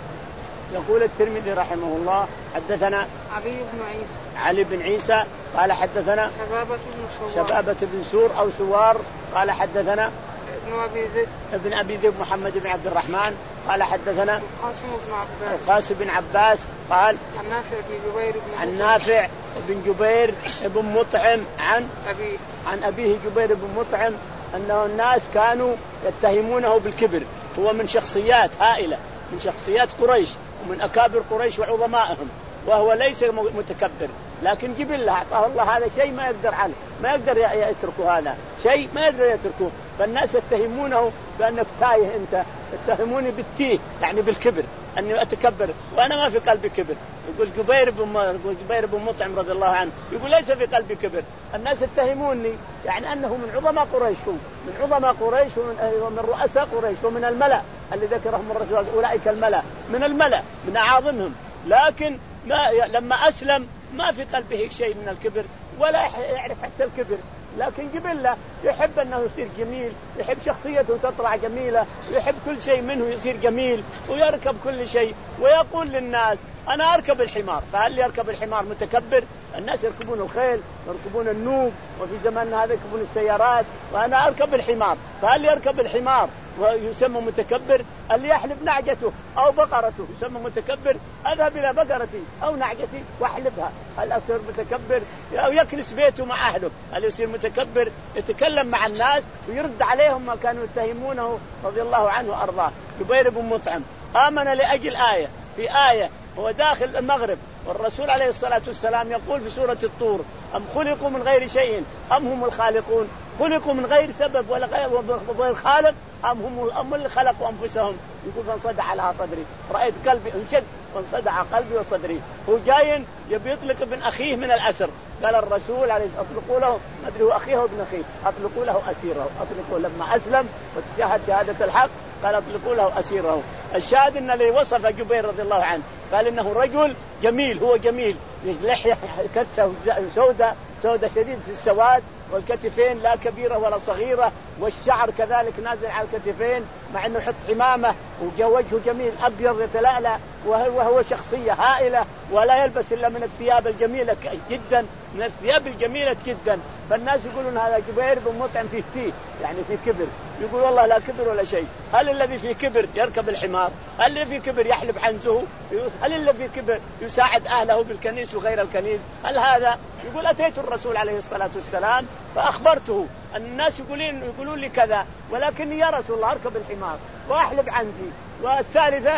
B: يقول الترمذي رحمه الله حدثنا
A: علي بن عيسى
B: علي بن عيسى قال حدثنا
A: شبابة بن سوار
B: شبابة بن سور أو سوار قال حدثنا
A: ابن أبي ذئب
B: ابن أبي ذئب محمد بن عبد الرحمن قال حدثنا
A: القاسم بن عباس
B: القاسم بن عباس قال
A: عن نافع بن جبير بن
B: عن نافع بن جبير بن مطعم عن
A: أبيه
B: عن أبيه جبير بن مطعم أنه الناس كانوا يتهمونه بالكبر. هو من شخصيات هائلة من شخصيات قريش ومن أكابر قريش وعظمائهم وهو ليس متكبر لكن جبل له أعطاه الله هذا شيء ما يقدر عنه ما يقدر يتركه هذا شيء ما يقدر يتركه. فالناس يتهمونه بأنك تايه أنت يتهموني بالتيه يعني بالكبر أني أتكبر وأنا ما في قلبي كبر. يقول جبير بن جبير بن مطعم رضي الله عنه يقول ليس في قلبي كبر. الناس يتهموني يعني أنه من عظماء قريش من عظماء قريش ومن رؤساء قريش ومن الملأ اللي ذكرهم الرسول أولئك الملأ من الملأ من أعاظمهم. لكن ما لما أسلم ما في قلبه شيء من الكبر ولا يعرف حتى الكبر. لكن جبله يحب أنه يصير جميل يحب شخصيته تطلع جميلة يحب كل شيء منه يصير جميل ويركب كل شيء ويقول للناس أنا أركب الحمار. فهل يركب الحمار متكبر؟ الناس يركبون الخيل يركبون النوب وفي زماننا هذا يركبون السيارات وأنا أركب الحمار. فهل يركب الحمار ويسمى متكبر؟ اللي يحلب نعجته أو بقرته يسمى متكبر. أذهب إلى بقرتي أو نعجتي واحلبها. هل أصير متكبر؟ أو يكنس بيته مع أهله هل يصير متكبر؟ يتكلم مع الناس ويرد عليهم ما كانوا يتهمونه رضي الله عنه وأرضاه. جبير بن مطعم آمن لأجل آية في آية هو داخل المغرب والرسول عليه الصلاة والسلام يقول في سورة الطور أم خلقوا من غير شيء أم هم الخالقون. خلقوا من غير سبب ولا غير خالق أم هم أم اللي خلقوا أنفسهم. يقول فانصدع لها صدري، رأيت قلبي انشد وانصدع قلبي وصدري. هو جاي يبي يطلق ابن أخيه من الأسر، قال الرسول عليه أطلقوا له، ما أدري هو أخيه وابن أخيه، أطلقوا له أسيره. أطلقوا لما أسلم وتشهد شهادة الحق قال أطلقوا له أسيره. الشاهد إن اللي وصف جبير رضي الله عنه قال إنه رجل جميل، هو جميل، لحية كثة سودة سودة شديد في السواد، والكتفين لا كبيرة ولا صغيرة، والشعر كذلك نازل على الكتفين، مع أنه يحط حمامة، وجوجه جميل أبيض يتلألأ، وهو شخصية هائلة، ولا يلبس إلا من الثياب الجميلة جدا، من الثياب الجميلة جدا. فالناس يقولون هذا جبير بن مطعم فيه تيه، يعني فيه كبر. يقول والله لا كبر ولا شيء. هل الذي فيه كبر يركب الحمار؟ هل الذي فيه كبر يحلب عنزه؟ هل الذي فيه كبر يساعد أهله بالكنيس وغير الكنيس؟ هل هذا؟ يقول أتيت الرسول عليه الصلاة والسلام فأخبرته أن الناس يقولون يقولون لي كذا، ولكني يا رسول الله أركب الحمار وأحلب عنزي. والثالثة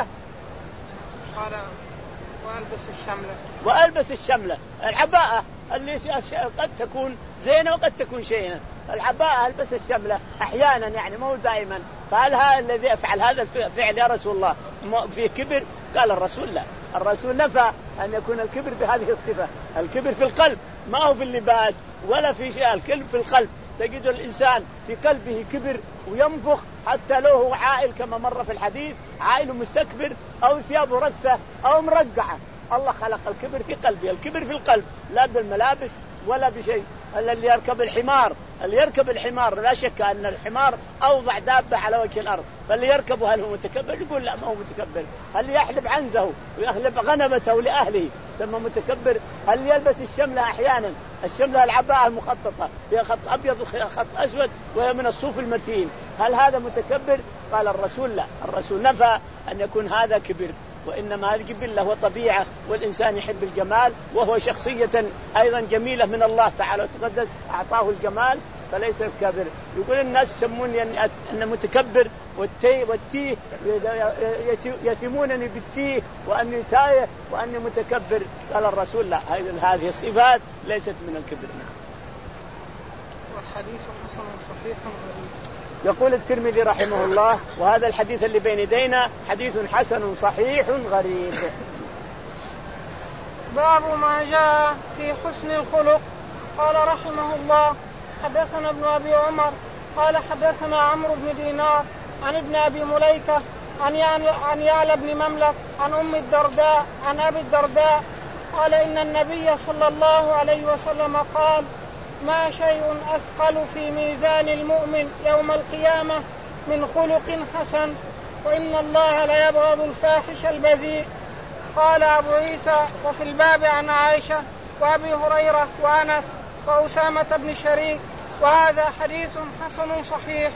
A: قال وألبس الشملة.
B: وألبس الشملة، العباءة اللي قد تكون زينة وقد تكون شينة. العباءة ألبس الشملة أحيانا، يعني مو دائما. فهل هذا الذي أفعل هذا الفعل يا رسول الله فيه كبر؟ قال الرسول لا، الرسول نفى أن يكون الكبر بهذه الصفة. الكبر في القلب، ما هو في اللباس ولا في شيء، الكبر في القلب. تجد الإنسان في قلبه كبر وينفخ، حتى لو هو عائل كما مر في الحديث، عائل مستكبر أو ثيابه رثة أو مرقعة. الله خلق الكبر في قلبه، الكبر في القلب، لا بالملابس ولا بشيء. اللي يركب الحمار، اللي يركب الحمار لا شك أن الحمار أوضع دابة على وجه الأرض، فاللي يركبه هل هو متكبر؟ يقول لا، ما هو متكبر. هل يحلب عنزه ويحلب غنمته لأهله سمى متكبر؟ هل يلبس الشملة أحيانا، الشملة العباءة المخططة فيها خط أبيض وخط أسود وهي من الصوف المتين، هل هذا متكبر؟ قال الرسول لا، الرسول نفى أن يكون هذا كبر، وإنما هذه جبلة وطبيعة، والإنسان يحب الجمال، وهو شخصية أيضا جميلة من الله تعالى وتقدس أعطاه الجمال، فليس كبر. يقول الناس يسموني أن متكبر والتي والتيه، يسمونني بالتيه وأني تايه وأني متكبر. قال الرسول لا، هذه الصفات ليست من الكبر.
A: والحديث حسن صحيح غريب.
B: يقول الترمذي رحمه الله: وهذا الحديث اللي بين يدينا حديث حسن صحيح غريب.
A: باب ما جاء في حسن الخلق. قال رحمه الله: حدثنا ابن أبي عمر قال حدثنا عمرو بن دينار عن ابن أبي مليكة عن عن يعلى بن مملك عن أم الدرداء عن أبي الدرداء قال: إن النبي صلى الله عليه وسلم قال: ما شيء أثقل في ميزان المؤمن يوم القيامة من خلق حسن، وإن الله لا يبغض الفاحش البذيء. قال أبو عيسى: وفي الباب عن عائشة وأبي هريرة وأنس وأسامة بن شريك، وهذا حديث حسن صحيح.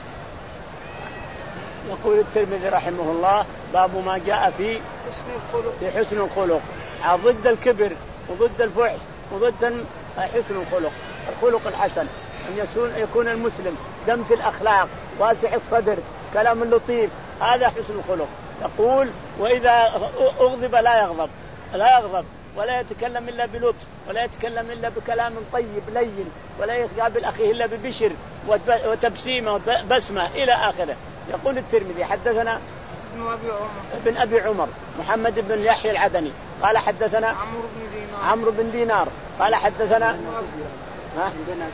B: يقول الترمذي رحمه الله: باب ما جاء في
A: حسن الخلق،
B: في حسن الخلق، ضد الكبر وضد الفحش وضد حسن الخلق. الخلق الحسن أن يكون المسلم دمث الأخلاق، واسع الصدر، كلام لطيف، هذا حسن الخلق. يقول: وإذا أغضب لا يغضب لا يغضب ولا يتكلم إلا بلطف، ولا يتكلم إلا بكلام طيب لين، ولا يقابل أخيه إلا ببشر وتبسيمة وبسمة إلى آخره. يقول الترمذي: حدثنا
A: ابن أبي عمر
B: ابن أبي عمر محمد بن يحيى العدني قال حدثنا
A: عمرو بن دينار
B: عمرو بن دينار قال حدثنا ها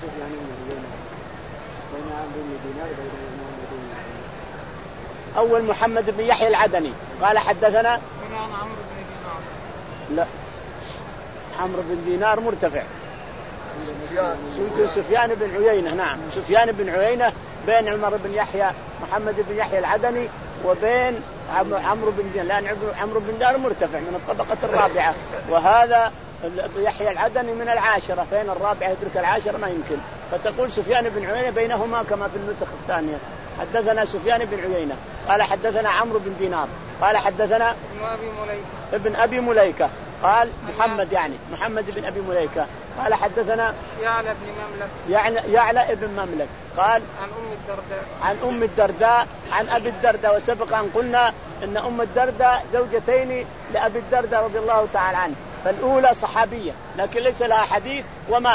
B: أول محمد بن يحيى العدني قال حدثنا
A: عمرو بن دينار.
B: لا، عمرو بن دينار مرتفع. سفيان سفيان بن عيينة. نعم، سفيان بن عيينة بين عمر بن يحيى محمد بن يحيى العدني وبين عمرو بن دينار، لأن عمرو بن دينار مرتفع من الطبقة الرابعة، وهذا يحيى العدني من العاشرة، فين الرابعة يدرك العاشرة ما يمكن. فتقول سفيان بن عيينة بينهما كما في النسخ الثانية. حدثنا سفيان بن عيينة قال حدثنا عمرو بن دينار قال حدثنا
A: ابن أبي مليكة
B: ابن أبي مليكة قال محمد يعني محمد بن أبي مليكة قال حدثنا
A: يعلى بن مملك
B: يعني يعلى ابن مملك قال
A: عن أم الدرداء
B: عن أم الدرداء عن أبي الدرداء. وسبق أن قلنا إن أم الدرداء زوجتين لأبي الدرداء رضي الله تعالى عنه، فالأولى صحابية لكن ليس لها حديث وماتت،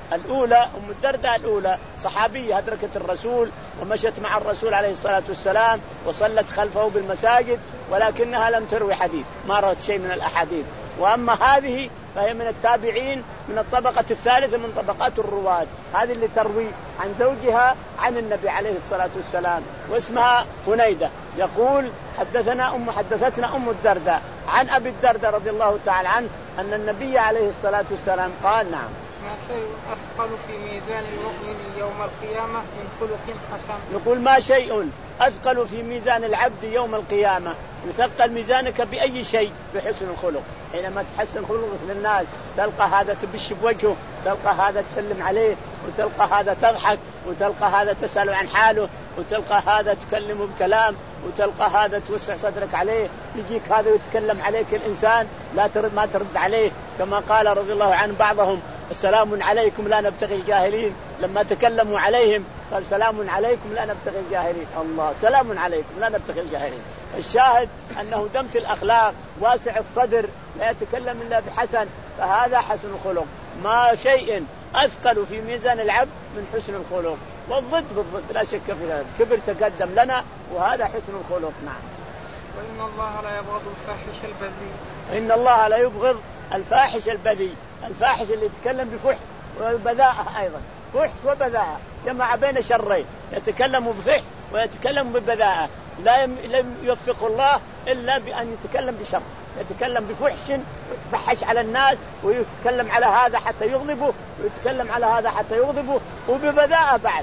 B: الأولى أم الدرداء الأولى صحابية أدركت الرسول ومشت مع الرسول عليه الصلاة والسلام وصلت خلفه بالمساجد، ولكنها لم تروي حديث، ما روت شيء من الأحاديث. وأما هذه فهي من التابعين من الطبقة الثالثة من طبقات الرواة، هذه اللي تروي عن زوجها عن النبي عليه الصلاة والسلام، واسمها هنيدة. يقول حدثنا أم حدثتنا أم الدرداء عن أبي الدرداء رضي الله تعالى عنه أن النبي عليه الصلاة والسلام قال: نعم،
A: ما شيء أثقل في ميزان المؤمن يوم القيامة من خلق حسن.
B: يقول ما شيء أثقل في ميزان العبد يوم القيامة، يثقل ميزانك بأي شيء؟ بحسن الخلق. حينما تحسن خلقك للناس تلقى هذا تبش بوجهه، تلقى هذا تسلم عليه، وتلقى هذا تضحك، وتلقى هذا تسأل عن حاله، وتلقى هذا تكلمه بكلام، وتلقى هذا توسع صدرك عليه. يجيك هذا يتكلم عليك الإنسان لا ترد ما ترد عليه، كما قال رضي الله عن بعضهم: السلام عليكم لا نبتغي الجاهلين. لما تكلموا عليهم قال: سلام عليكم لا نبتغي الجاهلين. الله، سلام عليكم لا نبتغي الجاهلين. الشاهد أنه دمت الأخلاق واسع الصدر لا يتكلم إلا بحسن، فهذا حسن الخلق. ما شيء أثقل في ميزان العبد من حسن الخلق، والضد بالضد لا شك في ذلك. كبر تقدم لنا وهذا حسن الخلق. نعم.
A: وإن الله لا يبغض الفاحش البذيء.
B: إن الله لا يبغض الفاحش البذيء، الفاحش اللي يتكلم بفحش وبذاءة أيضا، فحش وبذاءة جمع بين شرين، يتكلم بفحش ويتكلم ببذاءة. لا لم يوفق الله إلا بأن يتكلم بشر، يتكلم بفحش ويتفحش على الناس، ويتكلم على هذا حتى يغضبه، ويتكلم على هذا حتى يغضبه، وببذاءة بعد،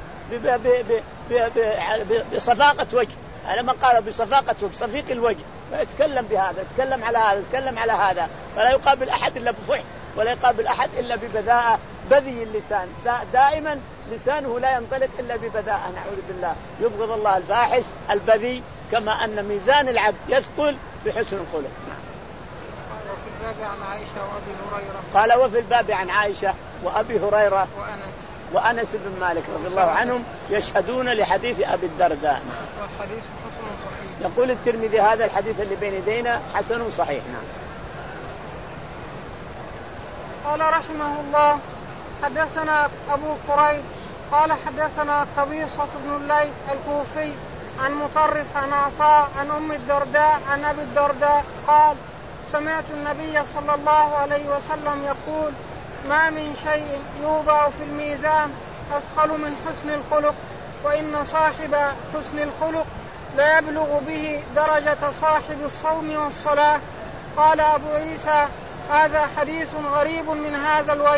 B: بصفاقة وجه. أنا ما قال بصفاقة وجه، صفيق الوجه، فيتكلم بهذا، يتكلم على هذا، يتكلم على هذا، فلا يقابل أحد إلا بفحش، ولا يقابل أحد إلا ببذاءة. بذي اللسان، دائما لسانه لا ينطلق إلا ببذاءة، نعوذ بالله. يبغض الله الفاحش البذي، كما أن ميزان العبد يثقل بحسن الخلق.
A: وفي الباب عن عائشة وأبي هريرة.
B: قال: وفي الباب عن عائشة وأبي هريرة
A: وأنس
B: وأنس بن مالك رضي الله عنهم يشهدون لحديث أبي الدرداء.
A: والحديث حسن صحيح.
B: يقول الترمذي: هذا الحديث اللي بين يدينا حسن صحيح. نعم.
A: قال رحمه الله: حدثنا أبو كريب قال حدثنا قبيصة بن الليث الكوفي عن مطرف عن عطاء عن أم الدرداء عن أبي الدرداء قال: سمعت النبي صلى الله عليه وسلم يقول: ما من شيء يوضع في الميزان أثقل من حسن الخلق، وإن صاحب حسن الخلق لا يبلغ به درجة صاحب الصوم والصلاة. قال أبو عيسى: هذا حديث غريب من هذا الوجه.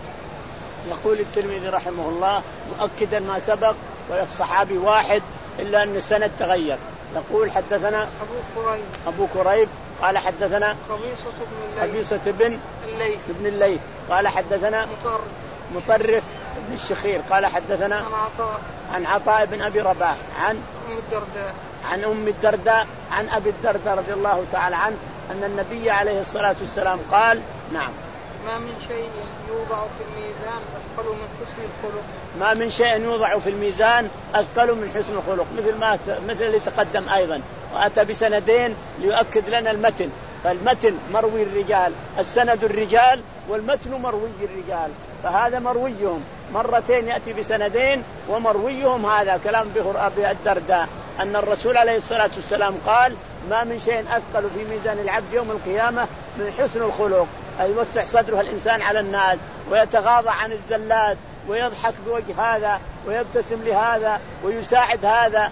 B: يقول الترمذي رحمه الله مؤكدا ما سبق، والصحابي واحد إلا أن السند تغير. يقول: حدثنا
A: أبو كريب
B: أبو كريب قال حدثنا
A: قبيصة بن الليث
B: قبيصة بن
A: الليث
B: بن الليث قال حدثنا
A: مطرف
B: مطرف بن الشخير قال حدثنا
A: عن عطاء
B: عن عطاء بن أبي رباح عن
A: أم الدرداء
B: عن أم الدرداء عن أبي الدرداء رضي الله تعالى عنه أن النبي عليه الصلاة والسلام قال: نعم،
A: ما من شيء يوضع في الميزان أثقل من حسن الخلق.
B: ما من شيء يوضع في الميزان أثقل من حسن الخلق، مثل ما مثل اللي تقدم أيضا، وأتى بسندين ليؤكد لنا المتن. فالمتن مروي الرجال، السند الرجال، والمتن مروي الرجال، فهذا مرويهم مرتين يأتي بسندين، ومرويهم هذا كلام أبي الدرداء أن الرسول عليه الصلاة والسلام قال: ما من شيء أثقل في ميزان العبد يوم القيامة من حسن الخلق، أي يوسع صدره الإنسان على الناس، ويتغاضى عن الزلات، ويضحك بوجه هذا، ويبتسم لهذا، ويساعد هذا،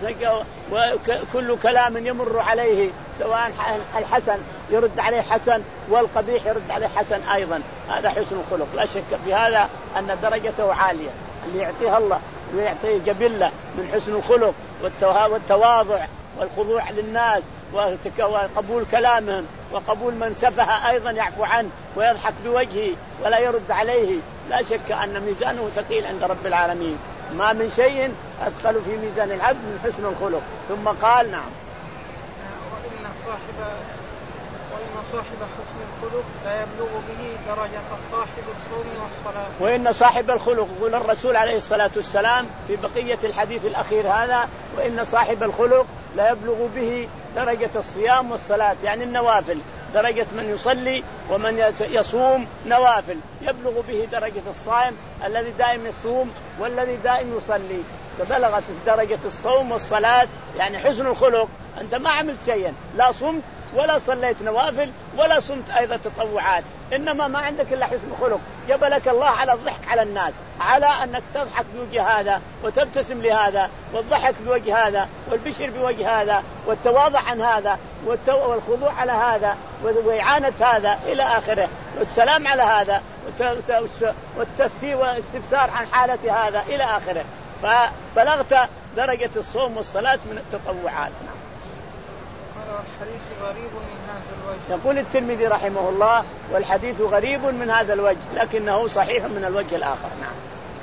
B: وكل كلام يمر عليه سواء الحسن يرد عليه حسن، والقبيح يرد عليه حسن أيضا. هذا حسن الخلق، لا شك في هذا أن درجته عالية. اللي يعطيها الله ويعطيه جبلة من حسن الخلق والتواضع والخضوع للناس وقبول كلامهم وقبول من سفه أيضا يعفو عنه ويضحك بوجهه ولا يرد عليه، لا شك أن ميزانه ثقيل عند رب العالمين. ما من شيء أثقل في ميزان العبد من حسن الخلق. ثم قال: نعم،
A: وإن صاحب وإن صاحب حسن الخلق لا يبلغ به درجة صاحب الصوم والصلاة.
B: وإن صاحب الخلق، يقول الرسول عليه الصلاة والسلام في بقية الحديث الأخير هذا: وإن صاحب الخلق لا يبلغ به درجة الصيام والصلاة، يعني النوافل. درجة من يصلي ومن يصوم نوافل، يبلغ به درجة الصائم الذي دائم يصوم والذي دائم يصلي. فبلغت درجة الصوم والصلاة يعني حسن الخلق. أنت ما عملت شيئا، لا صمت ولا صليت نوافل ولا صمت أيضا تطوعات، إنما ما عندك إلا حسن خلق. جبلك الله على الضحك على الناس، على أنك تضحك بوجه هذا وتبتسم لهذا، والضحك بوجه هذا والبشر بوجه هذا، والتواضع عن هذا والخضوع على هذا وإعانة هذا إلى آخره، والسلام على هذا والتفسير والاستفسار عن حالة هذا إلى آخره. فبلغت درجة الصوم والصلاة من التطوعات.
A: الحديث غريب من هذا الوجه.
B: يقول الترمذي رحمه الله: والحديث غريب من هذا الوجه لكنه صحيح من الوجه الآخر. نعم.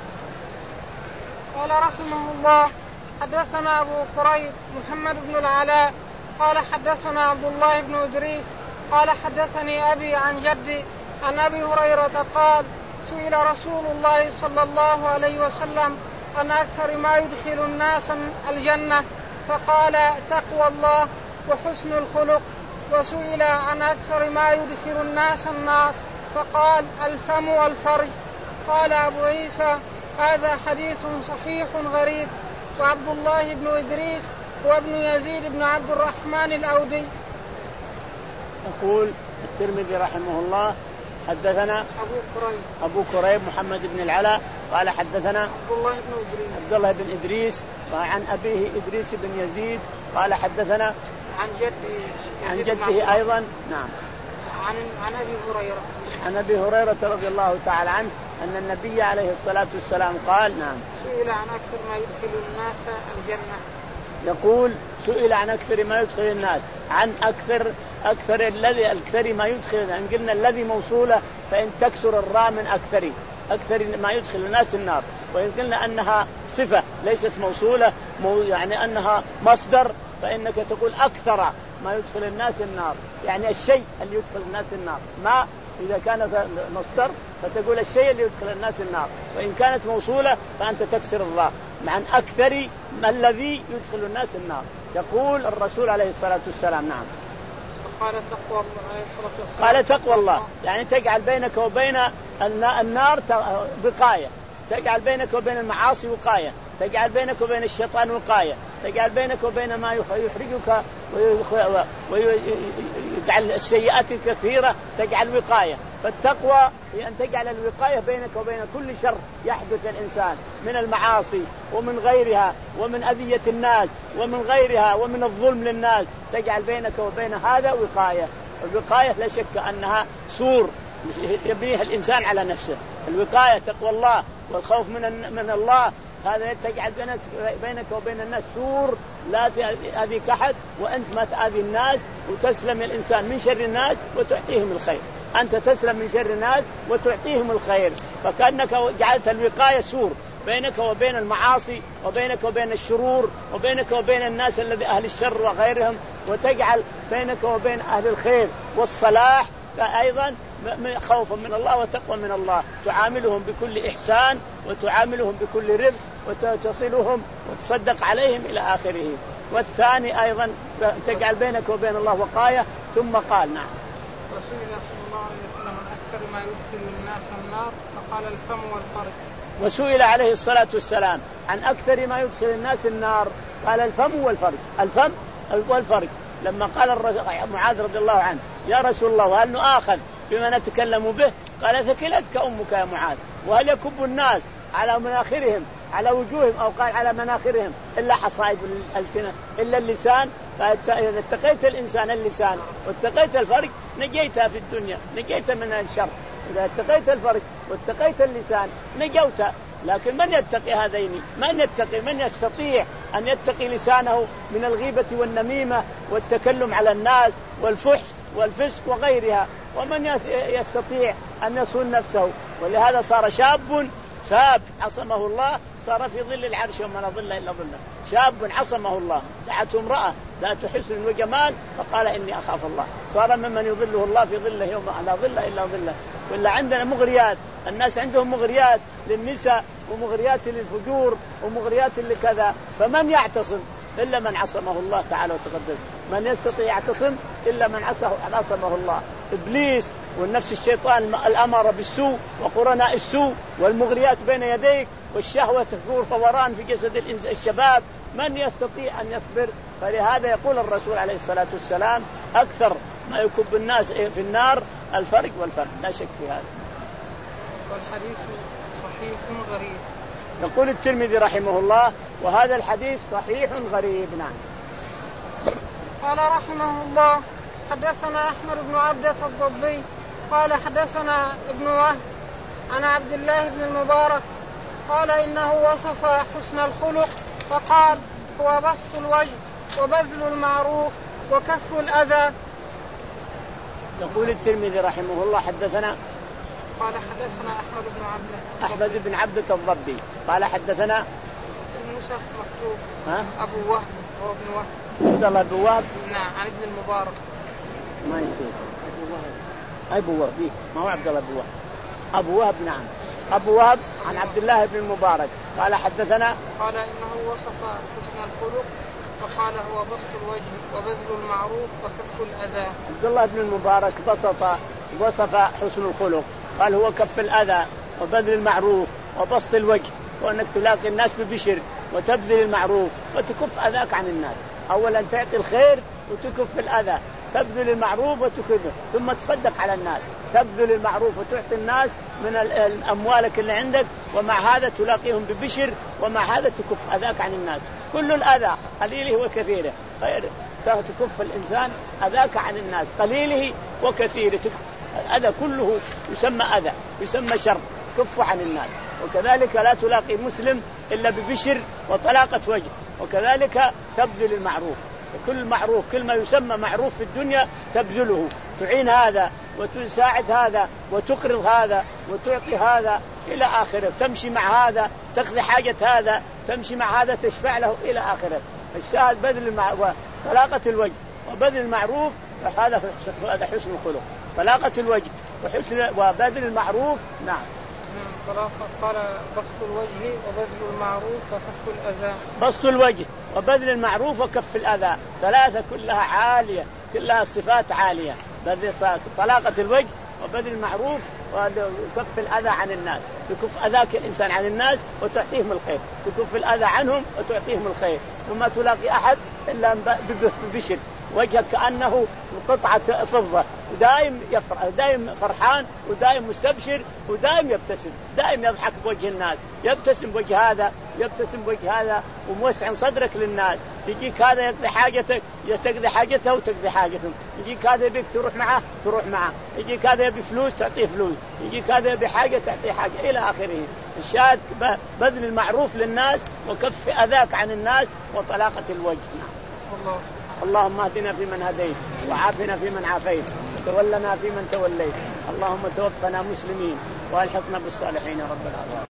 A: قال رحمه الله: حدثنا أبو كريب محمد بن العلاء قال حدثنا عبد الله بن إدريس قال حدثني أبي عن جدي عن أبي هريرة قال: سئل رسول الله صلى الله عليه وسلم عن أكثر ما يدخل الناس الجنة فقال: تقوى الله وحسن الخلق. وسئل عن أكثر ما يدخل الناس النار فقال: الفم والفرج. قال أبو عيسى: هذا حديث صحيح غريب. وعبد الله بن إدريس هو ابن يزيد بن عبد الرحمن الأودي.
B: يقول الترمذي رحمه الله: حدثنا
A: أبو كريب
B: أبو كريب محمد بن العلاء قال حدثنا
A: عبد الله بن إدريس
B: عبد الله بن إدريس وعن أبيه إدريس بن يزيد قال حدثنا
A: عن جده
B: عن جده أيضا. نعم.
A: عن عن أبي هريرة
B: عن أبي هريرة رضي الله تعالى عنه أن النبي عليه الصلاة والسلام قال: نعم.
A: سئل عن أكثر ما يدخل الناس الجنة.
B: يقول: سئل عن أكثر ما يدخل الناس، عن أكثر أكثر الذي أكثر ما يدخل. إن قلنا الذي موصولة فإن تكسر الراء من أكثر أكثر ما يدخل الناس النار، وإن قلنا أنها صفة ليست موصولة يعني أنها مصدر فإنك تقول أكثر ما يدخل الناس النار، يعني الشيء اللي يدخل الناس النار. ما إذا كانت مصدر فتقول الشيء اللي يدخل الناس النار، وإن كانت موصولة فأنت تكسر الراء. عن أكثر ما الذي يدخل الناس النار. يقول الرسول عليه الصلاة والسلام: نعم.
A: قال تقوى الله عليه الصلاة والسلام.
B: قال تقوى الله يعني تجعل بينك وبين النار وقاية، تجعل بينك وبين المعاصي وقاية، تجعل بينك وبين الشيطان وقاية، تجعل بينك وبين ما يحرجك ويجعل السيئات الكثيرة تجعل وقاية. فالتقوى هي أن تجعل الوقاية بينك وبين كل شر يحدث الإنسان من المعاصي ومن غيرها ومن أذية الناس ومن غيرها ومن الظلم للناس، تجعل بينك وبين هذا وقاية. الوقاية لا شك أنها سور يبنيها الإنسان على نفسه. الوقاية تقوى الله والخوف من من الله، هذا تجعل بينك وبين الناس سور لا تأذيك أحد، وأنت ما تأذي الناس، وتسلم الإنسان من شر الناس وتعطيهم الخير. أنت تسلم من شر الناس وتعطيهم الخير، فكأنك جعلت الوقاية سور بينك وبين المعاصي وبينك وبين الشرور وبينك وبين الناس الذي أهل الشر وغيرهم، وتجعل بينك وبين أهل الخير والصلاح أيضا خوفا من الله وتقوى من الله. تعاملهم بكل إحسان وتعاملهم بكل رفق وتصلهم وتصدق عليهم إلى آخره. والثاني أيضا تجعل بينك وبين الله وقاية. ثم قال: نعم.
A: رسول الله صلى الله عليه وسلم عن أكثر ما يدخل الناس النار فقال: الفم والفرج.
B: وسئل عليه الصلاة والسلام عن أكثر ما يدخل الناس النار قال: الفم والفرج. الفم والفرج. لما قال معاذ رضي الله عنه: يا رسول الله وهل نؤاخذ بما نتكلم به؟ قال: ثكلتك أمك يا معاذ. وهل يكب الناس على مناخرهم على وجوههم أو قال على مناخرهم إلا حصائد الألسنة إلا اللسان؟ فإذا اتقيت الإنسان اللسان واتقيت الفرج نجيتها في الدنيا، نجيت من الشر. إذا اتقيت الفرج واتقيت اللسان نجوت. لكن من يتقي هذين؟ من يتقي؟ من يستطيع أن يتقي لسانه من الغيبة والنميمة والتكلم على الناس والفحش والفسق وغيرها؟ ومن يستطيع أن يصون نفسه؟ ولهذا صار شاب شاب عصمه الله صار في ظل العرش وما لا ظل إلا ظله. شاب عصمه الله، دعته امرأة ذات حسن وجمال فقال: إني أخاف الله. صار ممن يظله الله في ظله يوم لا ظل إلا ظله. ولا عندنا مغريات، الناس عندهم مغريات للنساء ومغريات للفجور ومغريات لكذا. فمن يعتصم إلا من عصمه الله تعالى وتقدس. من يستطيع يعتصم إلا من عصمه الله. إبليس والنفس الشيطان الأمر بالسوء وقرناء السوء والمغريات بين يديك والشهوة تثور فوران في جسد الشباب، من يستطيع أن يصبر؟ فلهذا يقول الرسول عليه الصلاة والسلام أكثر ما يكب الناس في النار الفرق والفرق، لا شك في هذا.
A: والحديث صحيح غريب.
B: يقول الترمذي رحمه الله وهذا الحديث صحيح غريب. نعم.
A: قال رحمه الله حدثنا أحمد بن عبدة الضبي قال حدثنا ابن وهب عن عبد الله بن المبارك قال إنه وصف حسن الخلق فقال هو بسط الوجه وبذل المعروف وكف الأذى.
B: يقول الترمذي رحمه الله حدثنا
A: قال حدثنا أحمد بن عبدة
B: أحمد بن عبدة الضبي قال حدثنا
A: موسى مكتوب
B: ها؟
A: أبو وهب هو ابن وهب
B: عبد الله بن وهب
A: نعم عن ابن المبارك
B: ما يصير أبو وهب أبو وهب إيه؟ ما هو عبد الله بن وهب أبو وهب. نعم أبو وهب عن عبد الله بن المبارك قال حدثنا
A: قال إنه وصف حسن الخلق فقال هو بسط الوجه وبذل المعروف وكف الأذى.
B: عبد الله بن المبارك بسط وصف حسن الخلق قال هو كف الأذى وبذل المعروف وبسط الوجه، وأنك تلاقي الناس ببشر وتبذل المعروف وتكف أذاك عن الناس. أولا تعطي الخير وتكف الأذى، تبذل المعروف وتكفه، ثم تصدق على الناس، تبذل المعروف وتعطي الناس من أموالك اللي عندك، ومع هذا تلاقيهم ببشر، ومع هذا تكف أذاك عن الناس. كل الأذى قليله وكثيره خير، تكف الإنسان أذاك عن الناس قليله وكثيره، تكف الأذى كله يسمى أذى يسمى شر، كف عن الناس. وكذلك لا تلاقي مسلم إلا ببشر وطلاقة وجه، وكذلك تبذل المعروف، وكل معروف كل ما يسمى معروف في الدنيا تبذله، تعين هذا وتساعد هذا وتقرض هذا وتعطي هذا إلى آخره، تمشي مع هذا تقضي حاجة هذا، تمشي مع هذا تشفع له إلى آخره. الشاهد بذل المعروف طلاقة الوجه وبذل المعروف، هذا هذا حسن الخلق، طلاقة الوجه وحسن وبذل المعروف. نعم.
A: قال بسط الوجه وبذل المعروف وكف الأذى.
B: بسط الوجه وبذل المعروف وكف الأذى، ثلاثة كلها عالية، كلها صفات عالية. بذل طلاقة الوجه وبذل المعروف وكف الأذى عن الناس، تكف أذاك الإنسان عن الناس وتعطيهم الخير، تكف الأذى عنهم وتعطيهم الخير. وما تلاقي أحد إلا ببشر، وجهك كأنه قطعة فضة، ودائم يفرح، دائم فرحان، ودائم مستبشر، ودائم يبتسم، دائم يضحك بوجه الناس، يبتسم بوجه هذا، يبتسم بوجه هذا، وموسع صدرك للناس. يجيك هذا يقضي حاجتك تقضي حاجته وتقضي حاجتهم، يجيك هذا يبيك تروح معه تروح معه، يجيك هذا يبي فلوس تعطيه فلوس، يجيك هذا يبي حاجة تعطيه حاجة إلى آخره. الشاهد بذل المعروف للناس وكف أذاك عن الناس وطلاقة الوجه.
A: الله.
B: اللهم اهدنا فيمن هديت وعافنا فيمن عافيت وتولنا فيمن توليت، اللهم توفنا مسلمين والحقنا بالصالحين يا رب العالمين.